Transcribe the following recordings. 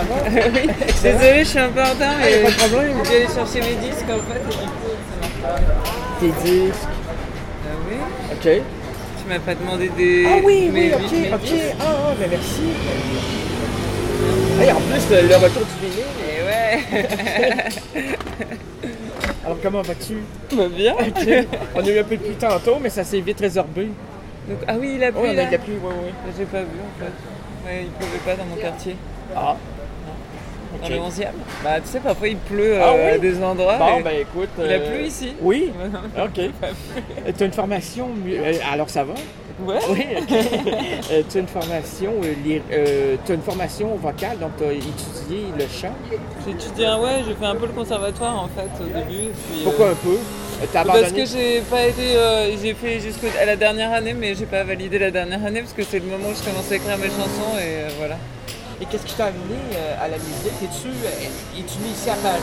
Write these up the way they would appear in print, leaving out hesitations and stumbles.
va? Oui, désolée, je suis un peu en retard, mais pas de problème. j'ai allé chercher mes disques en fait, et du coup, ça marche pas. Tes disques. Ah oui? OK. Tu m'as pas demandé des... Ah oui, mes OK. disques. Ben merci. Hey, en plus, le retour du vinyle. Et ouais. Alors, comment vas-tu? Va bien. OK. On a eu un peu de pluie tantôt, mais ça s'est vite résorbé. Donc, ah oui, il a plu Oui, on a là. eu de la pluie, oui. J'ai pas vu en fait. Ouais, il pleuvait pas dans mon quartier. Ah. Dans OK. le 11e. Bah tu sais, parfois il pleut oui? à des endroits. Bon, et ben écoute. il a plu ici. Oui? Ouais, OK. Tu as une formation. Alors, ça va? Ouais. Oui, OK. Tu as une formation. Tu as une formation vocale, donc tu as étudié le chant. J'ai étudié, ouais, j'ai fait un peu le conservatoire en fait au début. Et puis, Pourquoi un peu? T'as abandonné? parce que j'ai pas été, j'ai fait jusqu'à la dernière année, mais j'ai pas validé la dernière année parce que c'est le moment où je commençais à écrire mes chansons et voilà. Et qu'est-ce qui t'a amené à la musique? Es-tu né ici à Paris?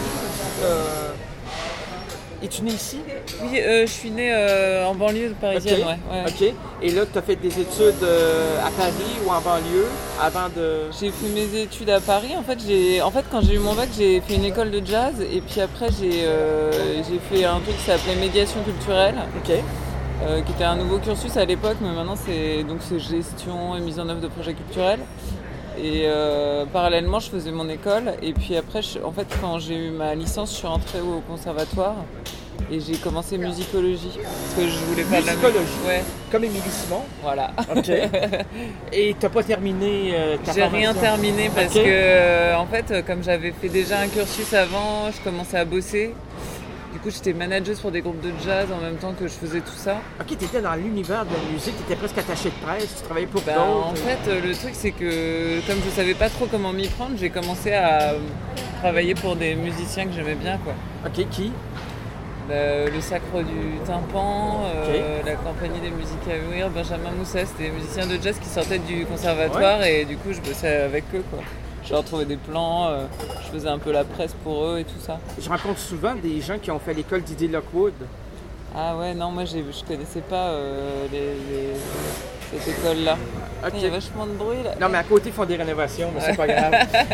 Es-tu né ici? Oui, je suis née en banlieue parisienne, OK. ouais. OK. Et là, tu as fait des études à Paris ou en banlieue avant de... J'ai fait mes études à Paris. En fait, quand j'ai eu mon bac, j'ai fait une école de jazz et puis après j'ai fait un truc qui s'appelait médiation culturelle. OK. Qui était un nouveau cursus à l'époque, mais maintenant c'est gestion et mise en œuvre de projets culturels. Et parallèlement, je faisais mon école. Et puis après, en fait, quand j'ai eu ma licence, je suis rentrée au conservatoire et j'ai commencé musicologie parce que je voulais faire de la musique. Musicologie? Ouais, Comme Émilie Simon? voilà. OK. Et t'as pas terminé ta J'ai rien formation? terminé parce OK. que, en fait, comme j'avais fait déjà un cursus avant, je commençais à bosser. Du coup, j'étais manageuse pour des groupes de jazz en même temps que je faisais tout ça. OK, t'étais dans l'univers de la musique, t'étais presque attachée de presse, tu travaillais pour d'autres. En fait, le truc, c'est que comme je savais pas trop comment m'y prendre, j'ai commencé à travailler pour des musiciens que j'aimais bien, quoi. OK, qui? Le Sacre du Tympan, Ok. la Compagnie des Musiques à Mourir, Benjamin Mousset, c'était des musiciens de jazz qui sortaient du conservatoire et du coup, je bossais avec eux, quoi. Je leur trouvais des plans, je faisais un peu la presse pour eux et tout ça. Je rencontre souvent des gens qui ont fait l'école Didier Lockwood. Ah ouais, non, moi je connaissais pas cette école-là. Ok. Il y a vachement de bruit là. Non, mais à côté, ils font des rénovations, mais c'est pas grave.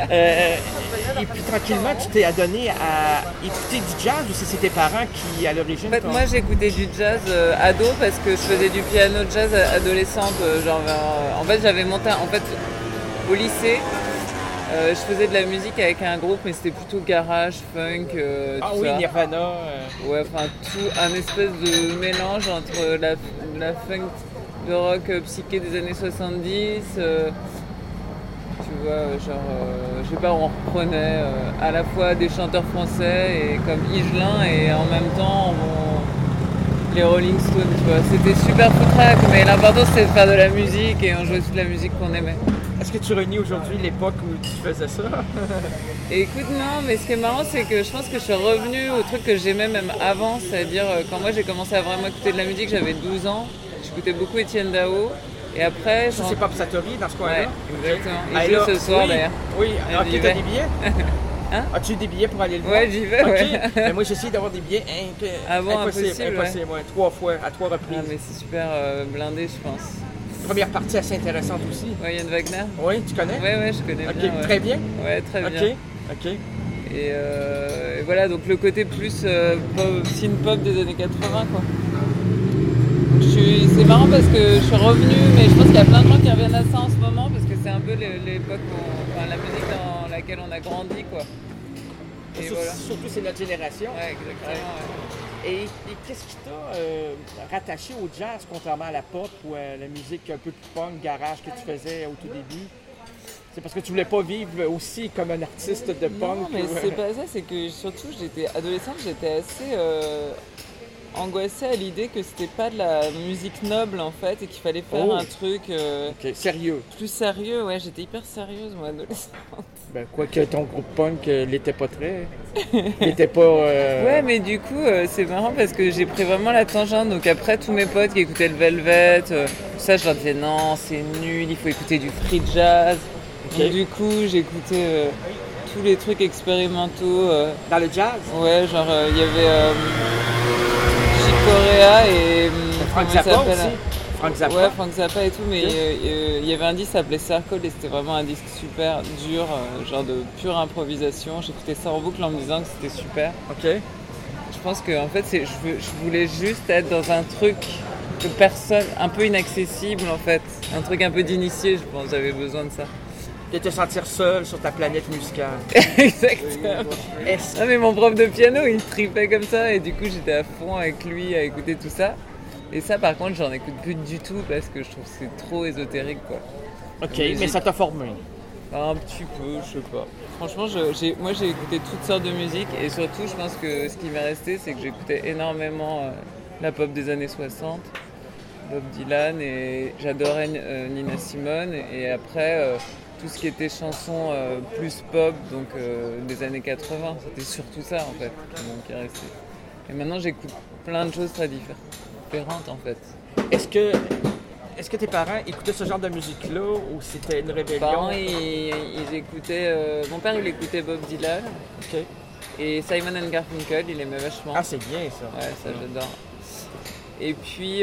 Et puis tranquillement, tu t'es adonné à écouter du jazz ou c'est tes parents qui, à l'origine, En fait, moi j'écoutais du jazz ado parce que je faisais du piano jazz adolescente. En fait, j'avais monté au lycée. Je faisais de la musique avec un groupe, mais c'était plutôt garage, funk, Ah tout oui, ça. Nirvana. Ouais, enfin tout un espèce de mélange entre la funk de rock psyché des années 70. Tu vois, je sais pas, on reprenait à la fois des chanteurs français et comme Higelin et en même temps les Rolling Stones, tu vois. C'était super foutraque, mais l'important c'était de faire de la musique et on jouait toute la musique qu'on aimait. Est-ce que tu renies aujourd'hui l'époque où tu faisais ça? Et écoute, non, mais ce qui est marrant, c'est que je pense que je suis revenue au truc que j'aimais même avant, c'est-à-dire quand moi j'ai commencé à vraiment écouter de la musique, j'avais 12 ans, j'écoutais beaucoup Étienne Dao, et après... Ça, c'est Pop Satori dans ce coin-là? Ouais, exactement. Ah, Il joue là, ce soir oui, d'ailleurs. Oui, Ah, ok, j'y t'as vais. des billets? Hein? As-tu eu des billets pour aller le voir? Ouais, j'y vais, Ok. ouais. Mais moi, j'essaie d'avoir des billets Ah bon, impossible, impossible, ouais. 3 fois, à 3 reprises. Ah, mais c'est super blindé, je pense. Première partie assez intéressante aussi. Ouais, Yann Wagner? Oui, tu connais? Ouais, je connais Ok, bien. Ouais. très bien. Ouais, très bien. Ok. Et voilà, donc le côté plus synth-pop des années 80, quoi. C'est marrant parce que je suis revenue, mais je pense qu'il y a plein de gens qui reviennent à ça en ce moment parce que c'est un peu l'époque, la musique dans laquelle on a grandi, quoi. Et voilà. Surtout, c'est notre génération. Ouais, exactement. Ouais. Et qu'est-ce qui t'a rattaché au jazz, contrairement à la pop ou à la musique un peu plus punk, garage que tu faisais au tout début? C'est parce que tu voulais pas vivre aussi comme un artiste de punk? Non, mais c'est pas ça, c'est que surtout, j'étais adolescente, j'étais assez angoissée à l'idée que c'était pas de la musique noble en fait et qu'il fallait faire un truc Ok, sérieux. plus sérieux. Ouais, j'étais hyper sérieuse moi adolescente. Ben, quoique ton groupe punk l'était pas très. L'était pas. Ouais, mais du coup, c'est marrant parce que j'ai pris vraiment la tangente. Donc après, tous mes potes qui écoutaient le Velvet, tout ça, je leur disais non, c'est nul, il faut écouter du free jazz. Ok. Donc du coup, j'écoutais tous les trucs expérimentaux. Dans le jazz? Ouais, genre il y avait Chick Corea et Frank comment il Zappa s'appelle aussi. Frank Zappa? Ouais, Frank Zappa et tout, mais Ok. il y avait un disque qui s'appelait Circle et c'était vraiment un disque super dur, genre de pure improvisation. J'écoutais ça en boucle en me disant que c'était super. OK. Je pense que en fait, je voulais juste être dans un truc que personne, un peu inaccessible en fait, un truc un peu d'initié, je pense, j'avais besoin de ça. De te sentir seul sur ta planète musicale. Exactement. Est-ce- Non mais mon prof de piano, il tripait comme ça et du coup j'étais à fond avec lui à écouter tout ça. Et ça par contre, j'en écoute plus du tout parce que je trouve que c'est trop ésotérique quoi. OK, Mais mais ça t'a formé. Un petit peu, je sais pas. Franchement, moi j'ai écouté toutes sortes de musique et surtout je pense que ce qui m'est resté c'est que j'écoutais énormément la pop des années 60, Bob Dylan et j'adorais Nina Simone et après tout ce qui était chansons plus pop donc des années 80, c'était surtout ça en fait qui est resté. Et maintenant j'écoute plein de choses très différentes en fait. Est-ce que tes parents écoutaient ce genre de musique-là ou c'était une Mes rébellion? parents ils écoutaient, mon père il écoutait Bob Dylan OK. et Simon and Garfunkel, il aimait vachement. Ah, c'est bien ça. Ouais, ça j'adore. Et puis,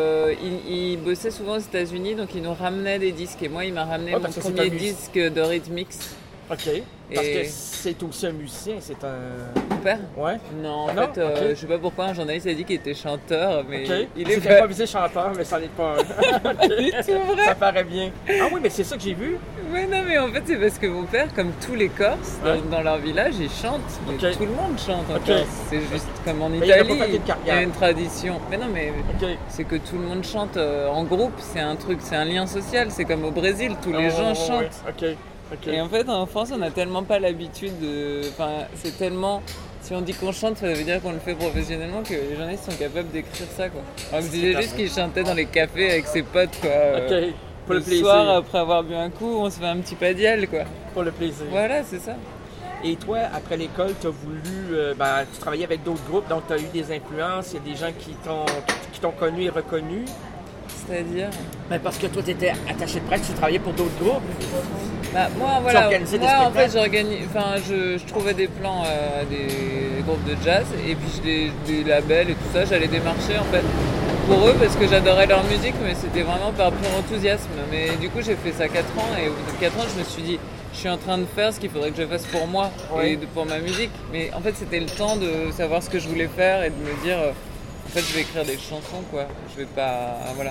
il bossait souvent aux États-Unis, donc il nous ramenait des disques. Et moi, il m'a ramené Ouais, mon parce que c'est premier un disque de Rhythmix. OK. Parce Et- que c'est aussi un musicien, c'est un... Mon père? Ouais. Non, en Non? fait, Ok. je sais pas pourquoi un journaliste a dit qu'il était chanteur, mais OK. il C'est est pas improvisé chanteur, mais ça n'est pas un. du tout vrai. Ça paraît bien. Ah oui, mais c'est ça que j'ai vu. Mais non, mais en fait, c'est parce que mon père, comme tous les Corses, Ouais. dans leur village, ils chantent. Mais Ok. tout le monde chante en Ok. Corse. C'est juste comme en il a pas Italie, fait une il y carrière. a une tradition. Mais non, mais OK. c'est que tout le monde chante en groupe. C'est un truc, c'est un lien social. C'est comme au Brésil, tous les gens Oh, chantent. ouais. OK. OK. Et en fait, en France, on n'a tellement pas l'habitude de. Enfin, c'est tellement. Si on dit qu'on chante, ça veut dire qu'on le fait professionnellement que les journalistes sont capables d'écrire ça, quoi. Alors que je disais juste qu'il chantait dans les cafés avec ses potes, quoi. OK. Pour le plaisir. soir, après avoir bu un coup, on se fait un petit padial, quoi. Pour le plaisir. Voilà, c'est ça. Et toi, après l'école, tu as voulu. Tu travaillais avec d'autres groupes, donc tu as eu des influences. Il y a des gens qui t'ont connu et reconnu. C'est-à-dire. Ben, parce que toi, tu étais attaché de presse, tu travaillais pour d'autres groupes. Bah, moi, voilà. organisais des Moi, en fait, spectacles? je trouvais des plans des groupes de jazz et puis des labels et tout ça, j'allais démarcher en fait pour eux parce que j'adorais leur musique, mais c'était vraiment par pur enthousiasme. Mais du coup, j'ai fait ça 4 ans et au bout de 4 ans, je me suis dit, je suis en train de faire ce qu'il faudrait que je fasse pour moi Ouais. et pour ma musique. Mais en fait, c'était le temps de savoir ce que je voulais faire et de me dire, en fait, je vais écrire des chansons, quoi. Je vais pas. Voilà.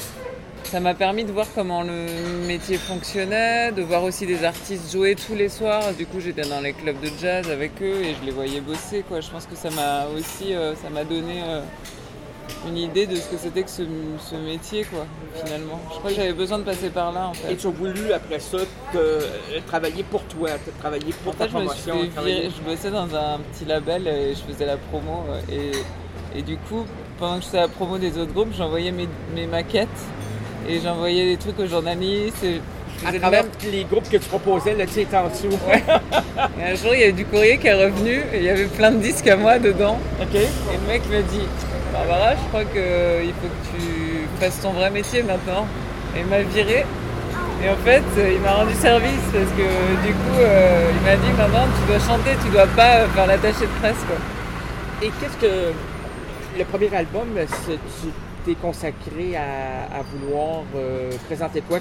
Ça m'a permis de voir comment le métier fonctionnait, de voir aussi des artistes jouer tous les soirs. Du coup, j'étais dans les clubs de jazz avec eux et je les voyais bosser, quoi. Je pense que ça m'a aussi ça m'a donné une idée de ce que c'était que ce métier, quoi, finalement. Je crois que j'avais besoin de passer par là, en Et fait. tu as voulu, après ça, travailler pour toi, travailler pour En ta fait, je me promotion. suis fait travailler- virer. Je bossais dans un petit label et je faisais la promo. Et du coup, pendant que je faisais la promo des autres groupes, j'envoyais mes maquettes et j'envoyais des trucs aux journalistes. Et je À faisais de travers la- les groupes que tu proposais, là, tu étais en dessous. Et un jour, il y a eu du courrier qui est revenu et il y avait plein de disques à moi dedans. OK. Et le mec me dit, Barbara, je crois qu'il faut que tu fasses ton vrai métier maintenant. Et il m'a viré. Et en fait, il m'a rendu service parce que du coup, il m'a dit, maintenant, tu dois chanter, tu dois pas faire l'attaché de presse, quoi. Et qu'est-ce que. Le premier album, tu t'es consacré à vouloir présenter quoi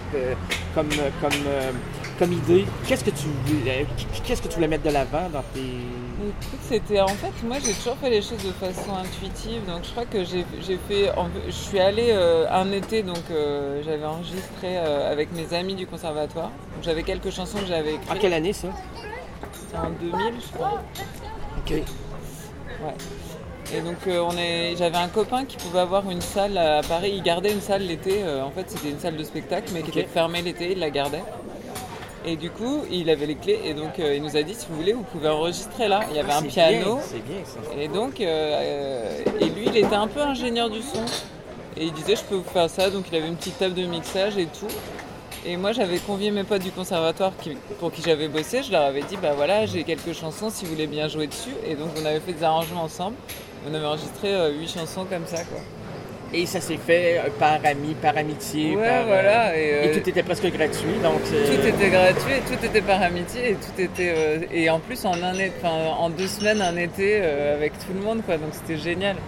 comme idée? Qu'est-ce que tu voulais mettre de l'avant dans tes. Écoute, c'était en fait, moi j'ai toujours fait les choses de façon intuitive, donc je crois que j'ai fait, je suis allée un été, donc j'avais enregistré avec mes amis du conservatoire, donc j'avais quelques chansons que j'avais En écrites, quelle année ça? c'était en 2000 je crois, OK. ouais. Et donc j'avais un copain qui pouvait avoir une salle à Paris, il gardait une salle l'été, en fait c'était une salle de spectacle mais qui Ok. était fermée l'été, il la gardait. Et du coup, il avait les clés et donc il nous a dit si vous voulez, vous pouvez enregistrer là. Il y avait un C'est piano. bien, c'est bien ça. Et donc, et lui, il était un peu ingénieur du son. Et il disait, je peux vous faire ça. Donc, il avait une petite table de mixage et tout. Et moi, j'avais convié mes potes du conservatoire pour qui j'avais bossé. Je leur avais dit, bah voilà, j'ai quelques chansons si vous voulez bien jouer dessus. Et donc, on avait fait des arrangements ensemble. On avait enregistré 8 chansons comme ça, quoi. Et ça s'est fait par ami, par amitié. Ouais, par, voilà. Et tout était presque gratuit, donc. Tout était gratuit, et tout était par amitié et tout était et en plus en 2 semaines un été avec tout le monde, quoi, donc c'était génial.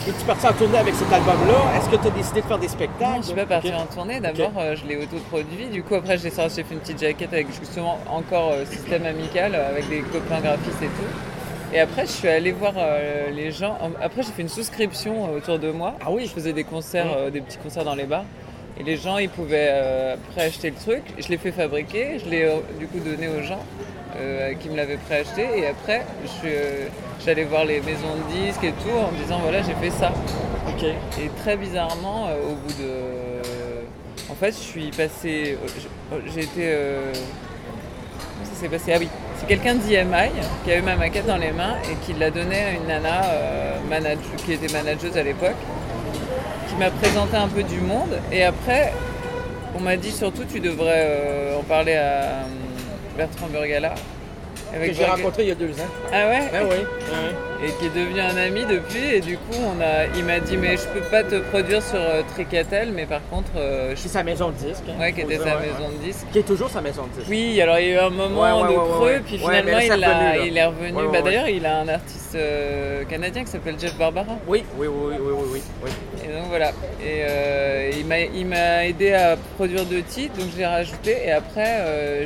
Es-tu parti en tournée avec cet album-là? Est-ce que tu as décidé de faire des spectacles? Non, je suis pas partie Ok. en tournée. D'abord, je l'ai autoproduit. Du coup, après, j'ai fait une petite jaquette avec justement encore système amical avec des copains graphistes et tout. Et après, je suis allée voir les gens. Après, j'ai fait une souscription autour de moi. Ah oui? Je faisais des concerts, des petits concerts dans les bars. Et les gens, ils pouvaient après acheter le truc. Je l'ai fait fabriquer. Je l'ai du coup donné aux gens qui me l'avaient préacheté. Et après, j'allais voir les maisons de disques et tout en me disant voilà, j'ai fait ça. OK. Et très bizarrement, au bout de. En fait, je suis passé. J'ai été. Comment ça s'est passé? Ah oui, c'est quelqu'un d'EMI qui a eu ma maquette dans les mains et qui l'a donnée à une nana qui était manageuse à l'époque, qui m'a présenté un peu du monde. Et après, on m'a dit surtout tu devrais en parler à Bertrand Burgala. Que j'ai rencontré il y a 2 ans. Ah ouais? Ah oui. Ah oui. Et qui est devenu un ami depuis. Et du coup, il m'a dit mais je peux pas te produire sur Tricatel, mais par contre, C'est sa maison de disques. Hein, ouais, qui était faut sa dire, maison de disques. Qui est toujours sa maison de disques. Oui, alors il y a eu un moment de creux, puis Ouais, finalement mais là, il est revenu. Ouais, ouais, D'ailleurs, il a un artiste canadien qui s'appelle Jeff Barbara. Oui. Et donc voilà. Et il m'a aidé à produire 2 titres, donc je l'ai rajouté. Et après,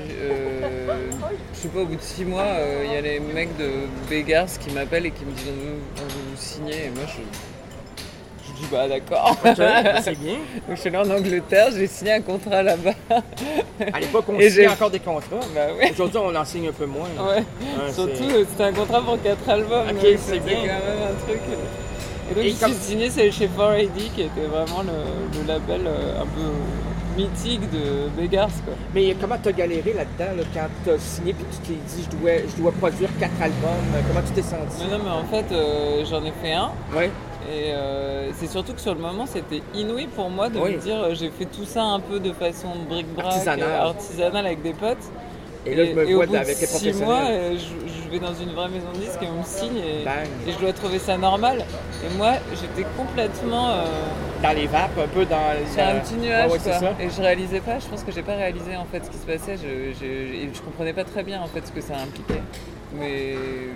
je sais pas, au bout de 6 mois, il y a les mecs de Begars qui m'appellent et qui me disent on veut vous signer. Et moi je dis bah d'accord. OK, c'est bien. Donc je suis allé en Angleterre, j'ai signé un contrat là-bas. À l'époque, on Et signait j'ai- encore des contrats. Bah ouais. Aujourd'hui, on en signe un peu moins. Ouais. Surtout, c'était un contrat pour 4 albums. Ok, donc c'est c'était bien. quand même un truc. Et donc, Et je comme- suis signé chez 4AD, qui était vraiment le label un peu mythique de Begars, quoi. Mais comment tu as galéré là-dedans là, quand tu as signé et tu t'es dit je dois produire 4 albums? Comment tu t'es senti? Mais non, mais en fait, j'en ai fait un. Oui. Et c'est surtout que sur le moment, c'était inouï pour moi de Oui. me dire j'ai fait tout ça un peu de façon bric-brac, Artisanale. avec des potes. Et là, je me au vois bout de avec les 6 mois, professionnels. je vais dans une vraie maison de disques et on me signe Bang. et je dois trouver ça normal. Et moi, j'étais complètement Dans les vapes, un peu dans sur un petit nuage, ouais, c'est quoi. ça. Et je réalisais pas, je pense que j'ai pas réalisé en fait ce qui se passait. Et je comprenais pas très bien en fait ce que ça impliquait. Mais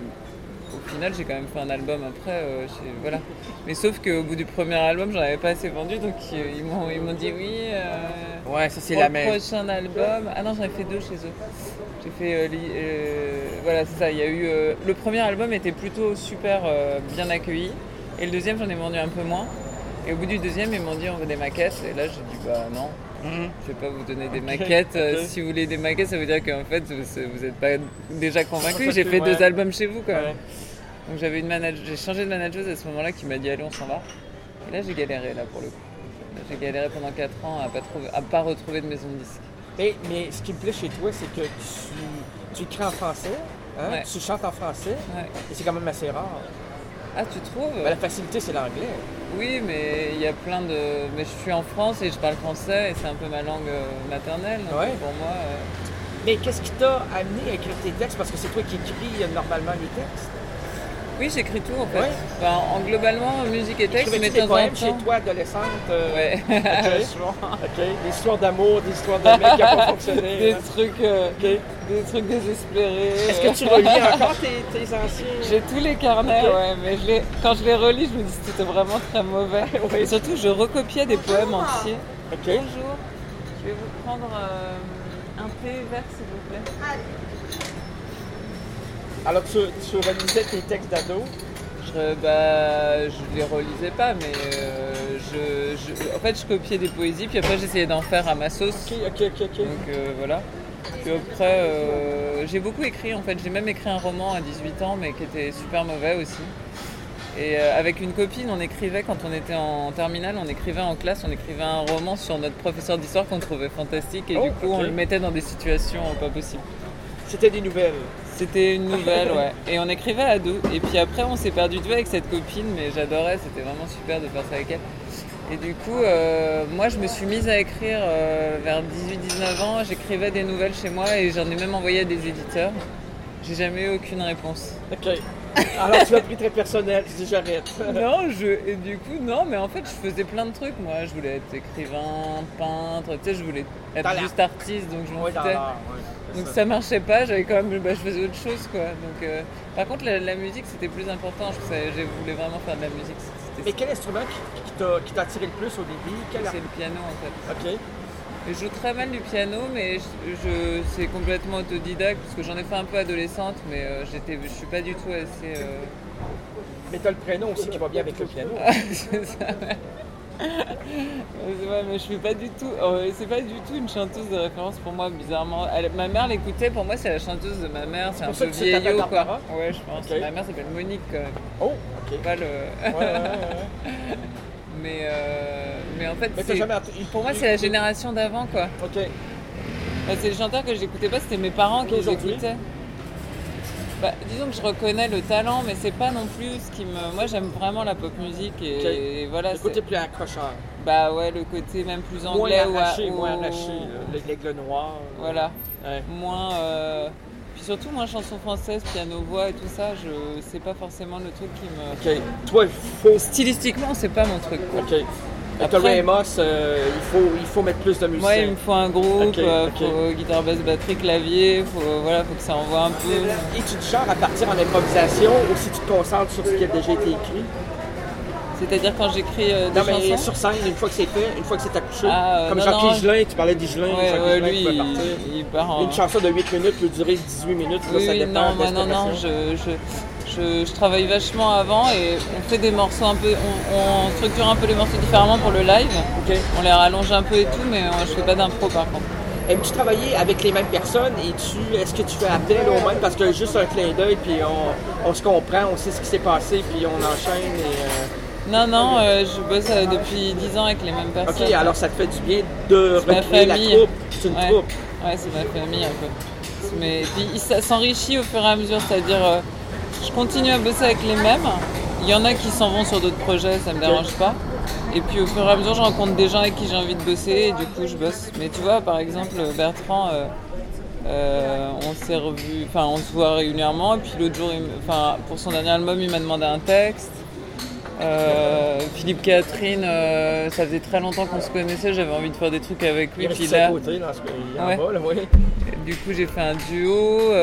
au final, j'ai quand même fait un album après. Voilà. Mais sauf qu'au bout du premier album, j'en avais pas assez vendu, donc ils m'ont dit oui. Ouais, ça c'est Pour la le même. prochain album. Ah non, j'en ai fait 2 chez eux. J'ai fait. Voilà, c'est ça. Il y a eu. Le premier album était plutôt super bien accueilli. Et le deuxième, j'en ai vendu un peu moins. Et au bout du deuxième, ils m'ont dit on veut des maquettes. Et là, j'ai dit bah non, je vais pas vous donner des maquettes. ok. Si vous voulez des maquettes, ça veut dire qu'en fait, vous êtes pas déjà convaincu. Convaincu, J'ai fait ouais. 2 albums chez vous quand même. Ouais. Donc j'ai changé de manageuse à ce moment-là qui m'a dit allez, on s'en va. Et là, j'ai galéré là pour le coup. Là, j'ai galéré pendant 4 ans à pas retrouver de maison de disque. Mais ce qui me plaît chez toi, c'est que tu écris en français, hein? Ouais. Tu chantes en français, Ouais. et c'est quand même assez rare. Ah, tu trouves? Ben, la facilité, c'est l'anglais. Oui, mais il y a plein de. Mais je suis en France et je parle français et c'est un peu ma langue maternelle. Donc Ouais. pour moi. Mais qu'est-ce qui t'a amené à écrire tes textes? Parce que c'est toi qui écris normalement les textes. Oui, j'écris tout en fait. Ouais. Enfin, globalement, musique et texte, mais Écrivais-tu de des temps en poèmes temps. chez toi, adolescente? Ouais. Ok. Souvent. OK. Des histoires d'amour, des histoires de mecs qui n'ont pas fonctionné. Des hein. trucs, des trucs désespérés. Est-ce que tu relis encore tes anciens? J'ai tous les carnets, Ok. ouais, mais quand je les relis, je me dis que c'était vraiment très mauvais. Oui. Et surtout, je recopiais des poèmes entiers. OK. Bonjour, je vais vous prendre un thé vert, s'il vous plaît. Alors, tu relisais tes textes d'ado? Je les relisais pas, mais en fait, je copiais des poésies, puis après, j'essayais d'en faire à ma sauce. OK. Donc voilà. Puis après, j'ai beaucoup écrit en fait. J'ai même écrit un roman à 18 ans, mais qui était super mauvais aussi. Et avec une copine, on écrivait quand on était en terminale, on écrivait en classe, on écrivait un roman sur notre professeur d'histoire qu'on trouvait fantastique, et Oh, du coup, ok. on le mettait dans des situations pas possibles. C'était des nouvelles. C'était une nouvelle, ouais. Et on écrivait à 2. Et puis après, on s'est perdu de vue avec cette copine, mais j'adorais, c'était vraiment super de faire ça avec elle. Et du coup, moi, je me suis mise à écrire vers 18-19 ans. J'écrivais des nouvelles chez moi et j'en ai même envoyé à des éditeurs. J'ai jamais eu aucune réponse. OK. Alors, tu l'as pris très personnel. Tu dis j'arrête. Non, et du coup, non, mais en fait, je faisais plein de trucs. Moi, je voulais être écrivain, peintre, tu sais, je voulais être Dans l'art. juste artiste, donc je m'en Ouais, dans foutais. l'art, ouais. Donc ça marchait pas, j'avais quand même, je faisais autre chose quoi. Donc, par contre la musique c'était plus important, je voulais vraiment faire de la musique, Mais quel instrument qui t'a attiré le plus au début? C'est le piano en fait. OK. Je joue très mal du piano, mais c'est complètement autodidacte parce que j'en ai fait un peu adolescente, mais je suis pas du tout assez. Mais t'as le prénom aussi qui va bien avec le piano. C'est ça. C'est vrai, mais je suis pas du tout. C'est pas du tout une chanteuse de référence pour moi, bizarrement. Ma mère l'écoutait, pour moi c'est la chanteuse de ma mère, c'est un peu vieillot quoi. Ouais, je pense. Okay. Ma mère s'appelle Monique quand même. Oh, ok. Pas le. Ouais. Mais en fait, pour moi c'est la génération d'avant quoi. Ok. Bah, c'est les chanteurs que j'écoutais pas, c'était mes parents qui les écoutaient. Bah, disons que je reconnais le talent, mais c'est pas non plus ce qui me. Moi, j'aime vraiment la pop musique et voilà. Le côté plus accrocheur. Bah ouais, le côté même plus anglais moins arraché, l'aigle noir. Voilà. Ouais. Moins. Puis surtout, moins chanson française, piano-voix et tout ça, c'est pas forcément le truc qui me. Ok. Toi, stylistiquement, c'est pas mon truc. Ok. Après, Amos, il faut mettre plus de musique. Ouais, il me faut un groupe, faut guitare, basse, batterie, clavier, faut que ça envoie un peu. Et tu te genre à partir en improvisation ou si tu te concentres sur ce qui a déjà été écrit? C'est-à-dire quand j'écris des chansons? Sur scène, une fois que c'est fait, une fois que c'est accouché. Comme non, Jacques Higelin, tu parlais d'Higelin. Ouais, lui, il part en... Une chanson de 8 minutes peut durer 18 minutes, oui, ça dépend. Non, je travaille vachement avant et on fait des morceaux un peu, on structure un peu les morceaux différemment pour le live. Okay. On les rallonge un peu et tout, mais je fais pas d'impro par contre. Aimes-tu travailler avec les mêmes personnes et est-ce que tu fais appel aux mêmes parce que juste un clin d'œil puis on se comprend, on sait ce qui s'est passé puis on enchaîne et... Non, je bosse depuis 10 ans avec les mêmes personnes. Ok, alors ça te fait du bien de recréer la troupe. C'est une troupe. Ouais, c'est ma famille un peu. Mais puis ça s'enrichit au fur et à mesure, c'est-à-dire je continue à bosser avec les mêmes. Il y en a qui s'en vont sur d'autres projets, ça me dérange pas. Et puis au fur et à mesure, je rencontre des gens avec qui j'ai envie de bosser et du coup je bosse. Mais tu vois, par exemple, Bertrand, on s'est revus, enfin on se voit régulièrement. Et puis l'autre jour, pour son dernier album, il m'a demandé un texte. Philippe Catherine, ça faisait très longtemps qu'on se connaissait, j'avais envie de faire des trucs avec lui. Puis là, côté, là, ouais. Du coup, j'ai fait un duo.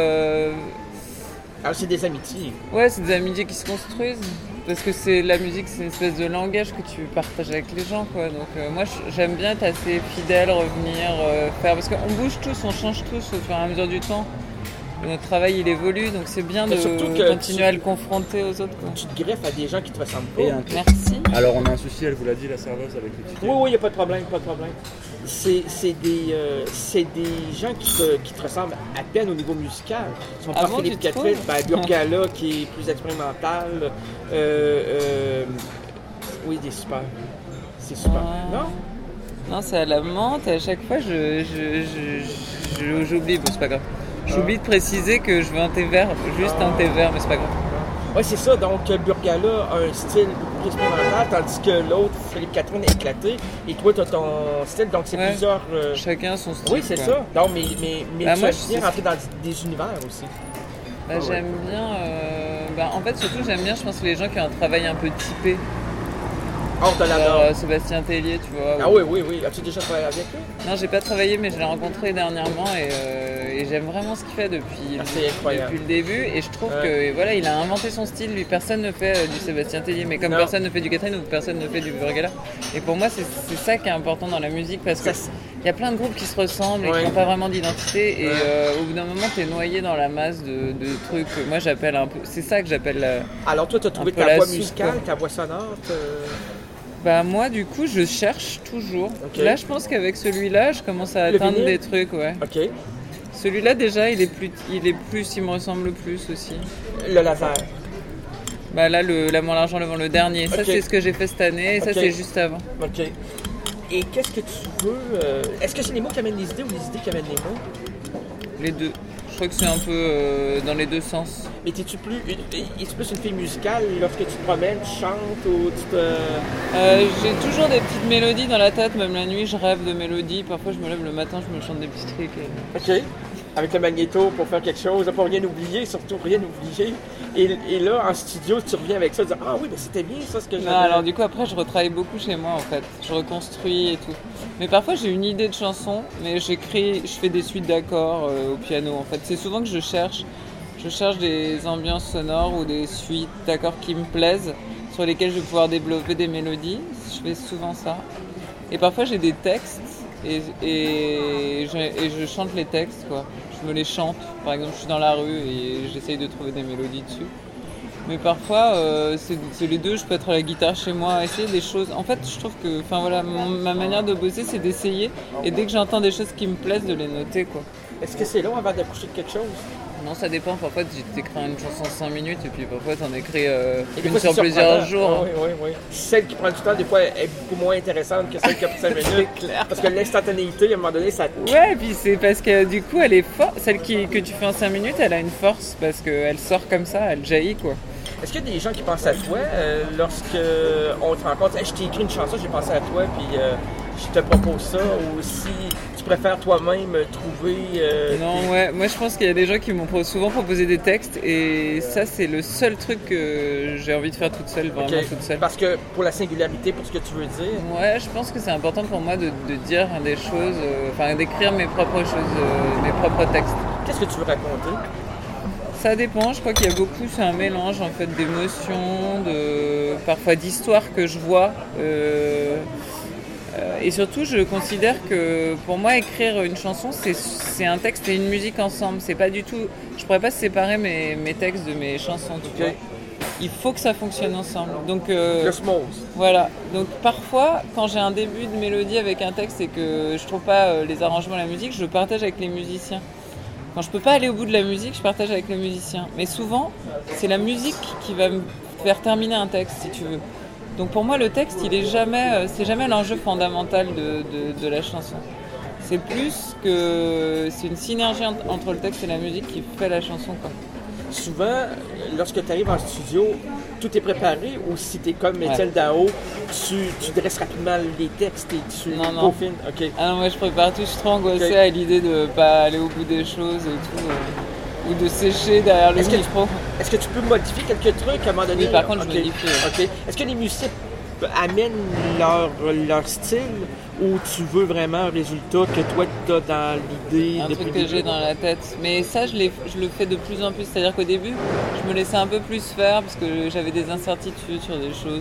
Alors, c'est des amitiés. Ouais, c'est des amitiés qui se construisent. Parce que la musique, c'est une espèce de langage que tu partages avec les gens, quoi. Donc, moi, j'aime bien être assez fidèle, revenir, faire. Parce qu'on bouge tous, on change tous au fur et à mesure du temps. Notre travail, il évolue, donc c'est bien de continuer à le confronter aux autres, quoi. Tu te greffes à des gens qui te ressemblent pas. Merci. Alors, on a un souci, elle vous l'a dit, la serveuse, avec les tickets. Oui, il n'y a pas de problème, C'est des gens qui te ressemblent à peine au niveau musical. Son père Philippe Catherine, Burgala qui est plus expérimental. Oui, des super. C'est super. Non, c'est à la menthe. À chaque fois, j'oublie. Bon, c'est pas grave. J'oublie de préciser que je veux un thé vert, juste un thé vert, mais c'est pas grave. Oui, c'est ça. Donc, Burgala a un style beaucoup plus expérimental, tandis que l'autre, Philippe Catherine, est éclaté. Et toi, tu as ton style, donc c'est plusieurs... Chacun son style. Oui, c'est ça. Donc, mais tu aimes bien rentrer dans des univers aussi. J'aime bien... en fait, surtout, j'aime bien, je pense, les gens qui ont un travail un peu typé. Hors de la norme. Sébastien Tellier, tu vois. Ah oui. As-tu déjà travaillé avec lui? Non, j'ai pas travaillé, mais je l'ai rencontré dernièrement et j'aime vraiment ce qu'il fait depuis le début. Et je trouve que voilà, il a inventé son style. Lui, personne ne fait du Sébastien Tellier, mais comme personne ne fait du Catherine ou personne ne fait du Burgala. Et pour moi, c'est ça qui est important dans la musique parce que il y a plein de groupes qui se ressemblent et qui n'ont pas vraiment d'identité. Et au bout d'un moment, tu es noyé dans la masse de trucs. Moi, j'appelle un peu. C'est ça que j'appelle. Alors toi, tu as trouvé ta voix musicale, ta voix sonore. Moi, du coup, je cherche toujours. Okay. Là, je pense qu'avec celui-là, je commence à atteindre des trucs, ouais. Ok. Celui-là, déjà, il me ressemble plus aussi. Le laser. Là, l'amour, l'argent, le vent, le dernier. Ça, c'est ce que j'ai fait cette année. Et ça, c'est juste avant. Ok. Et qu'est-ce que tu veux Est-ce que c'est les mots qui amènent les idées ou les idées qui amènent les mots? Les deux. Je crois que c'est un peu dans les deux sens. Mais es-tu plus une fille musicale lorsque tu te promènes, tu chantes ou tu te... J'ai toujours des petites mélodies dans la tête, même la nuit je rêve de mélodies. Parfois je me lève le matin, je me chante des petits trucs. Ok. Avec le magnéto pour faire quelque chose, pour rien oublier, surtout rien oublier. Et là, en studio, tu reviens avec ça, tu dis « Ah oui, mais c'était bien ça ce que j'avais... » Alors du coup, après, je retravaille beaucoup chez moi, en fait. Je reconstruis et tout. Mais parfois, j'ai une idée de chanson, mais je fais des suites d'accords au piano, en fait. C'est souvent que je cherche des ambiances sonores ou des suites d'accords qui me plaisent. sur lesquels je vais pouvoir développer des mélodies. Je fais souvent ça. Et parfois j'ai des textes et je chante les textes, quoi. Je me les chante. Par exemple, je suis dans la rue et j'essaye de trouver des mélodies dessus. Mais parfois, c'est les deux. Je peux être à la guitare chez moi, essayer des choses. En fait, je trouve que, ma manière de bosser, c'est d'essayer. Et dès que j'entends des choses qui me plaisent, de les noter, quoi. Est-ce que c'est long avant d'accoucher de quelque chose? Non, ça dépend. Parfois, tu t'écris une chanson en 5 minutes et puis parfois, t'en écris Et des une fois, sur c'est plusieurs surprenant. jours. Oui. Celle qui prend du temps, des fois, est beaucoup moins intéressante que celle qui a pris 5 minutes. Clair. Parce que l'instantanéité, à un moment donné, ça... Ouais, et puis c'est parce que du coup, elle est forte. Celle que tu fais en 5 minutes, elle a une force parce qu'elle sort comme ça, elle jaillit, quoi. Est-ce qu'il y a des gens qui pensent à toi lorsque on te rencontre? Je t'ai écrit une chanson, j'ai pensé à toi, puis je te propose ça, ou si tu préfères toi-même trouver... Non, ouais, moi je pense qu'il y a des gens qui m'ont souvent proposé des textes et ça c'est le seul truc que j'ai envie de faire toute seule, vraiment toute seule. Parce que pour la singularité, pour ce que tu veux dire... Ouais, je pense que c'est important pour moi de dire des choses, d'écrire mes propres choses, mes propres textes. Qu'est-ce que tu veux raconter? Ça dépend, je crois qu'il y a beaucoup, c'est un mélange en fait d'émotions, parfois d'histoires que je vois. Et surtout, je considère que pour moi, écrire une chanson, c'est un texte et une musique ensemble. C'est pas du tout. Je pourrais pas séparer mes textes de mes chansons. Tu vois. Il faut que ça fonctionne ensemble. Donc, l'osmose. Voilà. Donc parfois, quand j'ai un début de mélodie avec un texte et que je trouve pas les arrangements, la musique, je le partage avec les musiciens. Quand je peux pas aller au bout de la musique, je partage avec le musicien. Mais souvent, c'est la musique qui va me faire terminer un texte, si tu veux. Donc pour moi, le texte, c'est jamais l'enjeu fondamental de la chanson. C'est plus que c'est une synergie entre le texte et la musique qui fait la chanson, quoi. Souvent, lorsque tu arrives en studio, tout est préparé, ou si tu es comme Étienne Dao, tu dresses rapidement les textes et tu peaufines? Okay. Ah non, moi je prépare tout, je suis trop angoissée à l'idée de pas aller au bout des choses et tout, ou de sécher derrière le micro. Est-ce que tu peux modifier quelques trucs à un moment donné? Oui, par contre, je modifie. Okay. Est-ce que les musiciens amènent leur style, ou tu veux vraiment un résultat que toi tu as dans l'idée? Un truc que j'ai dans la tête. Mais ça, je le fais de plus en plus. C'est-à-dire qu'au début, je me laissais un peu plus faire parce que j'avais des incertitudes sur des choses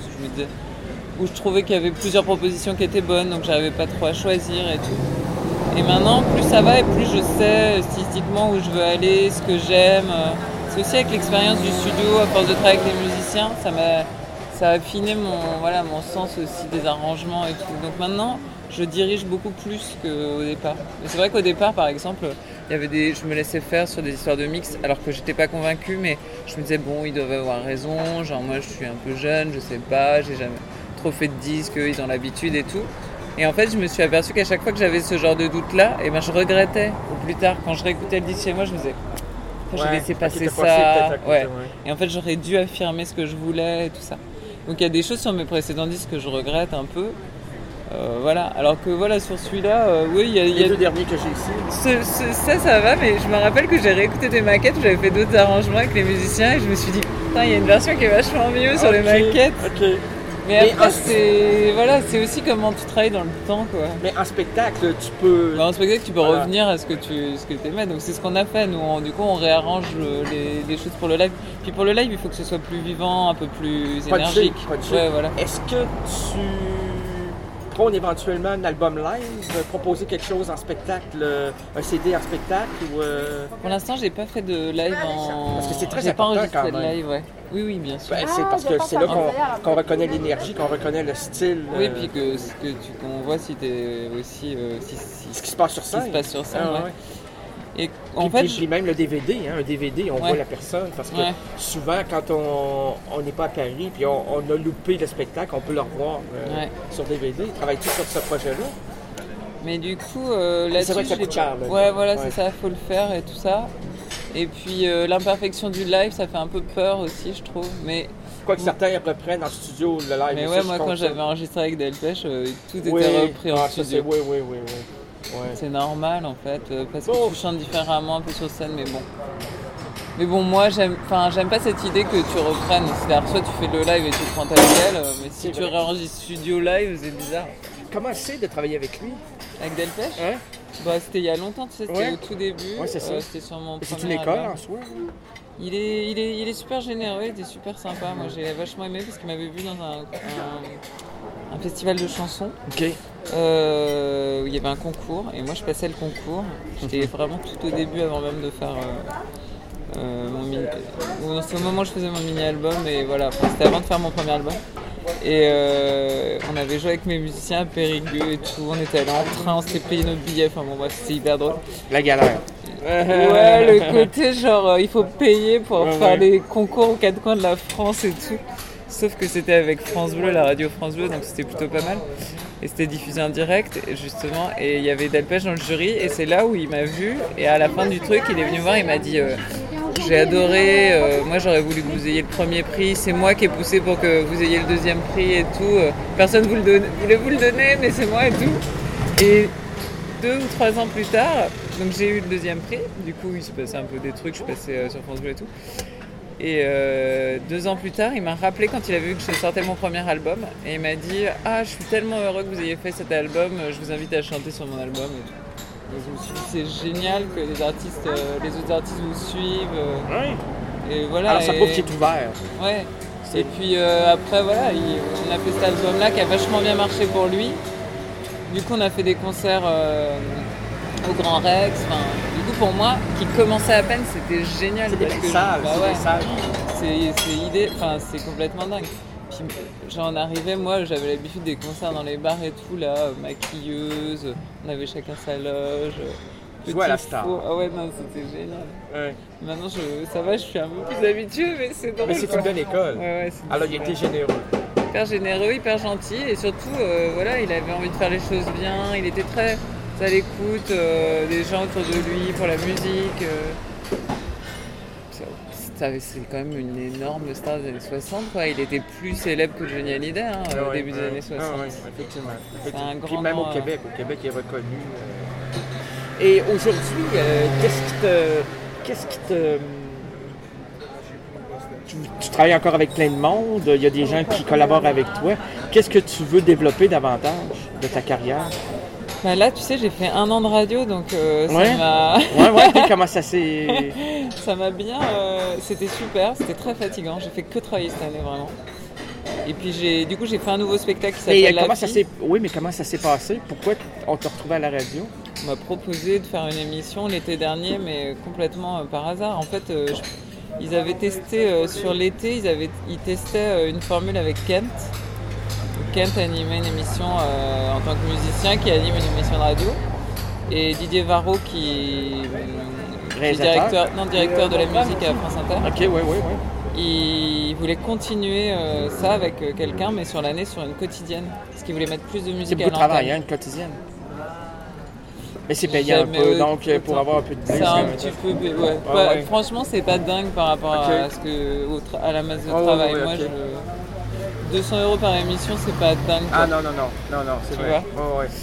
où je trouvais qu'il y avait plusieurs propositions qui étaient bonnes, donc j'arrivais pas trop à choisir et tout. Et maintenant, plus ça va et plus je sais stylistiquement où je veux aller, ce que j'aime. C'est aussi avec l'expérience du studio, à force de travailler avec les musiciens, ça a affiné mon sens aussi des arrangements et tout. Donc maintenant, je dirige beaucoup plus qu'au départ. Mais c'est vrai qu'au départ, par exemple, je me laissais faire sur des histoires de mix, alors que j'étais pas convaincue, mais je me disais, bon, ils doivent avoir raison, genre moi je suis un peu jeune, je sais pas, j'ai jamais trop fait de disques, ils ont l'habitude et tout. Et en fait, je me suis aperçue qu'à chaque fois que j'avais ce genre de doute-là, je regrettais, ou plus tard, quand je réécoutais le disque chez moi, je me disais, j'ai laissé passer ça. Et en fait, j'aurais dû affirmer ce que je voulais et tout ça. Donc il y a des choses sur mes précédents disques que je regrette un peu. Voilà. Alors que sur celui-là, oui, il y a les deux derniers que j'ai ici. Ça va, mais je me rappelle que j'ai réécouté des maquettes où j'avais fait d'autres arrangements avec les musiciens et je me suis dit, putain, il y a une version qui est vachement mieux sur les maquettes. Mais après, c'est aussi comment tu travailles dans le temps, quoi. Mais en spectacle, tu peux... En spectacle, tu peux revenir à ce que tu aimais. Donc c'est ce qu'on a fait. Nous, du coup, on réarrange les choses pour le live. Puis pour le live, il faut que ce soit plus vivant, un peu plus énergique. Voilà. Est-ce que tu prônes éventuellement un album live, proposer quelque chose en spectacle, un CD en spectacle ou Pour l'instant, j'ai pas fait de live Parce que c'est très j'ai important pas enregistré quand même. De live, ouais. Oui, bien sûr. C'est parce que c'est là qu'on reconnaît l'énergie, qu'on reconnaît le style. Oui, puis qu'on voit si t'es aussi ce qui se passe sur scène. Et puis même le DVD, un DVD, on voit la personne, parce que souvent, quand on n'est pas à Paris, puis on a loupé le spectacle, on peut le revoir sur DVD. Travailles-tu sur ce projet-là? Mais du coup, là-dessus, c'est vrai que ça coûte cher. C'est ça, il faut le faire et tout ça. Et puis l'imperfection du live, ça fait un peu peur aussi, je trouve. Mais quoique certains reprennent en studio le live. Mais moi, quand j'avais enregistré avec Delpech, tout était repris en studio. Oui. C'est normal en fait, parce que tu chantes différemment un peu sur scène, mais bon. Mais bon, moi, j'aime pas cette idée que tu reprennes. C'est-à-dire, soit tu fais le live et tu prends ta gueule, mais si tu réenregistres studio live, c'est bizarre. comment c'est de travailler avec lui? Avec Delpech? Hein? Bah, c'était il y a longtemps, tu sais, c'était Ouais. au tout début. Ouais, c'est ça. C'était sur mon C'est premier une école album. en soi? Il est super généreux, il était super sympa. Moi, j'ai vachement aimé parce qu'il m'avait vu dans un festival de chansons OK. où il y avait un concours et moi je passais le concours. J'étais vraiment tout au début avant même de faire mon mini. C'est au moment où je faisais mon mini-album et voilà, enfin, c'était avant de faire mon premier album. Et on avait joué avec mes musiciens à Périgueux et tout, on était allés en train, on s'était payé nos billets, enfin bon bref, c'était hyper drôle. La galère. Ouais, le côté genre il faut payer pour Ouais, faire ouais. des concours aux quatre coins de la France et tout. Sauf que c'était avec France Bleu, la radio France Bleu, donc c'était plutôt pas mal. Et c'était diffusé en direct, justement, et il y avait Delpech dans le jury, et c'est là où il m'a vu, et à la fin du truc, il est venu voir, il m'a dit j'ai adoré, moi j'aurais voulu que vous ayez le premier prix, c'est moi qui ai poussé pour que vous ayez le deuxième prix et tout, personne ne voulait vous le donner, mais c'est moi et tout. Et 2 ou 3 ans plus tard, donc j'ai eu le deuxième prix, du coup il se passait un peu des trucs, je suis passé sur France Bleu et tout. Et 2 ans plus tard, il m'a rappelé quand il a vu que je sortais mon premier album, et il m'a dit « Ah, je suis tellement heureux que vous ayez fait cet album, je vous invite à chanter sur mon album. » et tout. Et je me suis dit c'est génial que les autres artistes vous suivent. Oui. Et voilà. Alors ça prouve qu'il est ouvert. Ouais. Et puis après voilà, on a fait cet album-là qui a vachement bien marché pour lui. Du coup on a fait des concerts au Grand Rex. Enfin, du coup pour moi, qui commençait à peine, c'était génial. C'est des parce belles que salles, bah c'est ouais, des salles. c'est complètement dingue. Puis j'en arrivais, moi j'avais l'habitude des concerts dans les bars et tout, là, maquilleuse, on avait chacun sa loge. Jouer à la petit star. four. Ah ouais, non, c'était génial. Ouais. Maintenant, ça va, je suis un peu plus habituée, mais c'est drôle. Mais c'est quoi. une bonne école. Ouais, c'est Alors il a été généreux. hyper généreux, hyper gentil, et surtout, voilà, il avait envie de faire les choses bien, il était très à l'écoute des gens autour de lui pour la musique. C'est quand même une énorme star des années 60, quoi. Il était plus célèbre que Johnny Hallyday au début des années 60. Ouais, effectivement. C'est un Puis grand même nom, au Québec il est reconnu. Et aujourd'hui, qu'est-ce qui te... Tu travailles encore avec plein de monde, il y a des gens qui collaborent avec toi. Qu'est-ce que tu veux développer davantage de ta carrière? Bah là, tu sais, j'ai fait 1 an de radio, donc Ouais. ça m'a... Ouais, comment ça s'est... Ça m'a bien... c'était super, c'était très fatigant. J'ai fait que travailler cette année, vraiment. Et puis du coup, j'ai fait un nouveau spectacle qui s'appelle La Fille. Oui, mais comment ça s'est passé? Pourquoi on t'a retrouvé à la radio? On m'a proposé de faire une émission l'été dernier, mais complètement par hasard. En fait, ils avaient testé sur l'été, ils testaient une formule avec Kent. Kent animait une émission en tant que musicien qui anime une émission de radio. Et Didier Varro qui est directeur de la musique à France Inter. Ok, oui. Il voulait continuer ça avec quelqu'un, mais sur l'année sur une quotidienne. Parce qu'il voulait mettre plus de musique C'est à beaucoup de travail, l'antenne. une quotidienne. Mais c'est payant un peu, donc pour avoir un peu de blé, c'est un petit peu, ouais. Ouais. Franchement, c'est pas dingue par rapport à à la masse de travail. Moi, 200 € par émission, c'est pas dingue. Ah non, c'est Tu vrai. vois Ouais.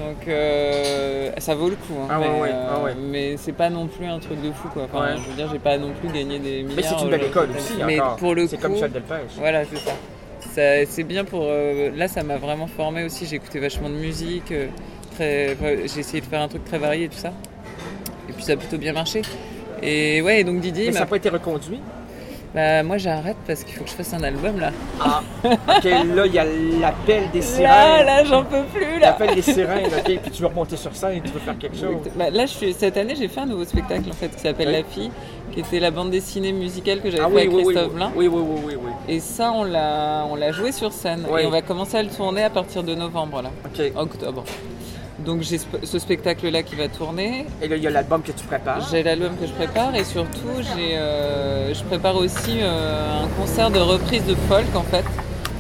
Donc ça vaut le coup. Hein, mais c'est pas non plus un truc de fou, quoi. Enfin, je veux dire, j'ai pas non plus gagné des milliards. Mais c'est une belle école aussi, mais encore. Pour le c'est coup, comme Michel Delpech. Voilà, c'est ça. C'est bien pour... là, ça m'a vraiment formé aussi. J'ai écouté vachement de musique. J'ai essayé de faire un truc très varié et tout ça. Et puis ça a plutôt bien marché. Et ouais, et donc Didier... Mais ça n'a pas été reconduit? Bah moi j'arrête parce qu'il faut que je fasse un album là. Ah, ok, là il y a l'appel des sirènes. Là j'en peux plus là. L'appel des sirènes, ok, puis tu veux remonter sur scène, tu veux faire quelque chose. Bah, là cette année j'ai fait un nouveau spectacle en fait qui s'appelle La Fille, qui était la bande dessinée musicale que j'avais fait avec Christophe Blain. Oui. Et ça on l'a joué sur scène et on va commencer à le tourner à partir de novembre là. Ok. Octobre. Donc j'ai ce spectacle-là qui va tourner. Et là, il y a l'album que tu prépares. J'ai l'album que je prépare et surtout, je prépare aussi un concert de reprise de folk en fait.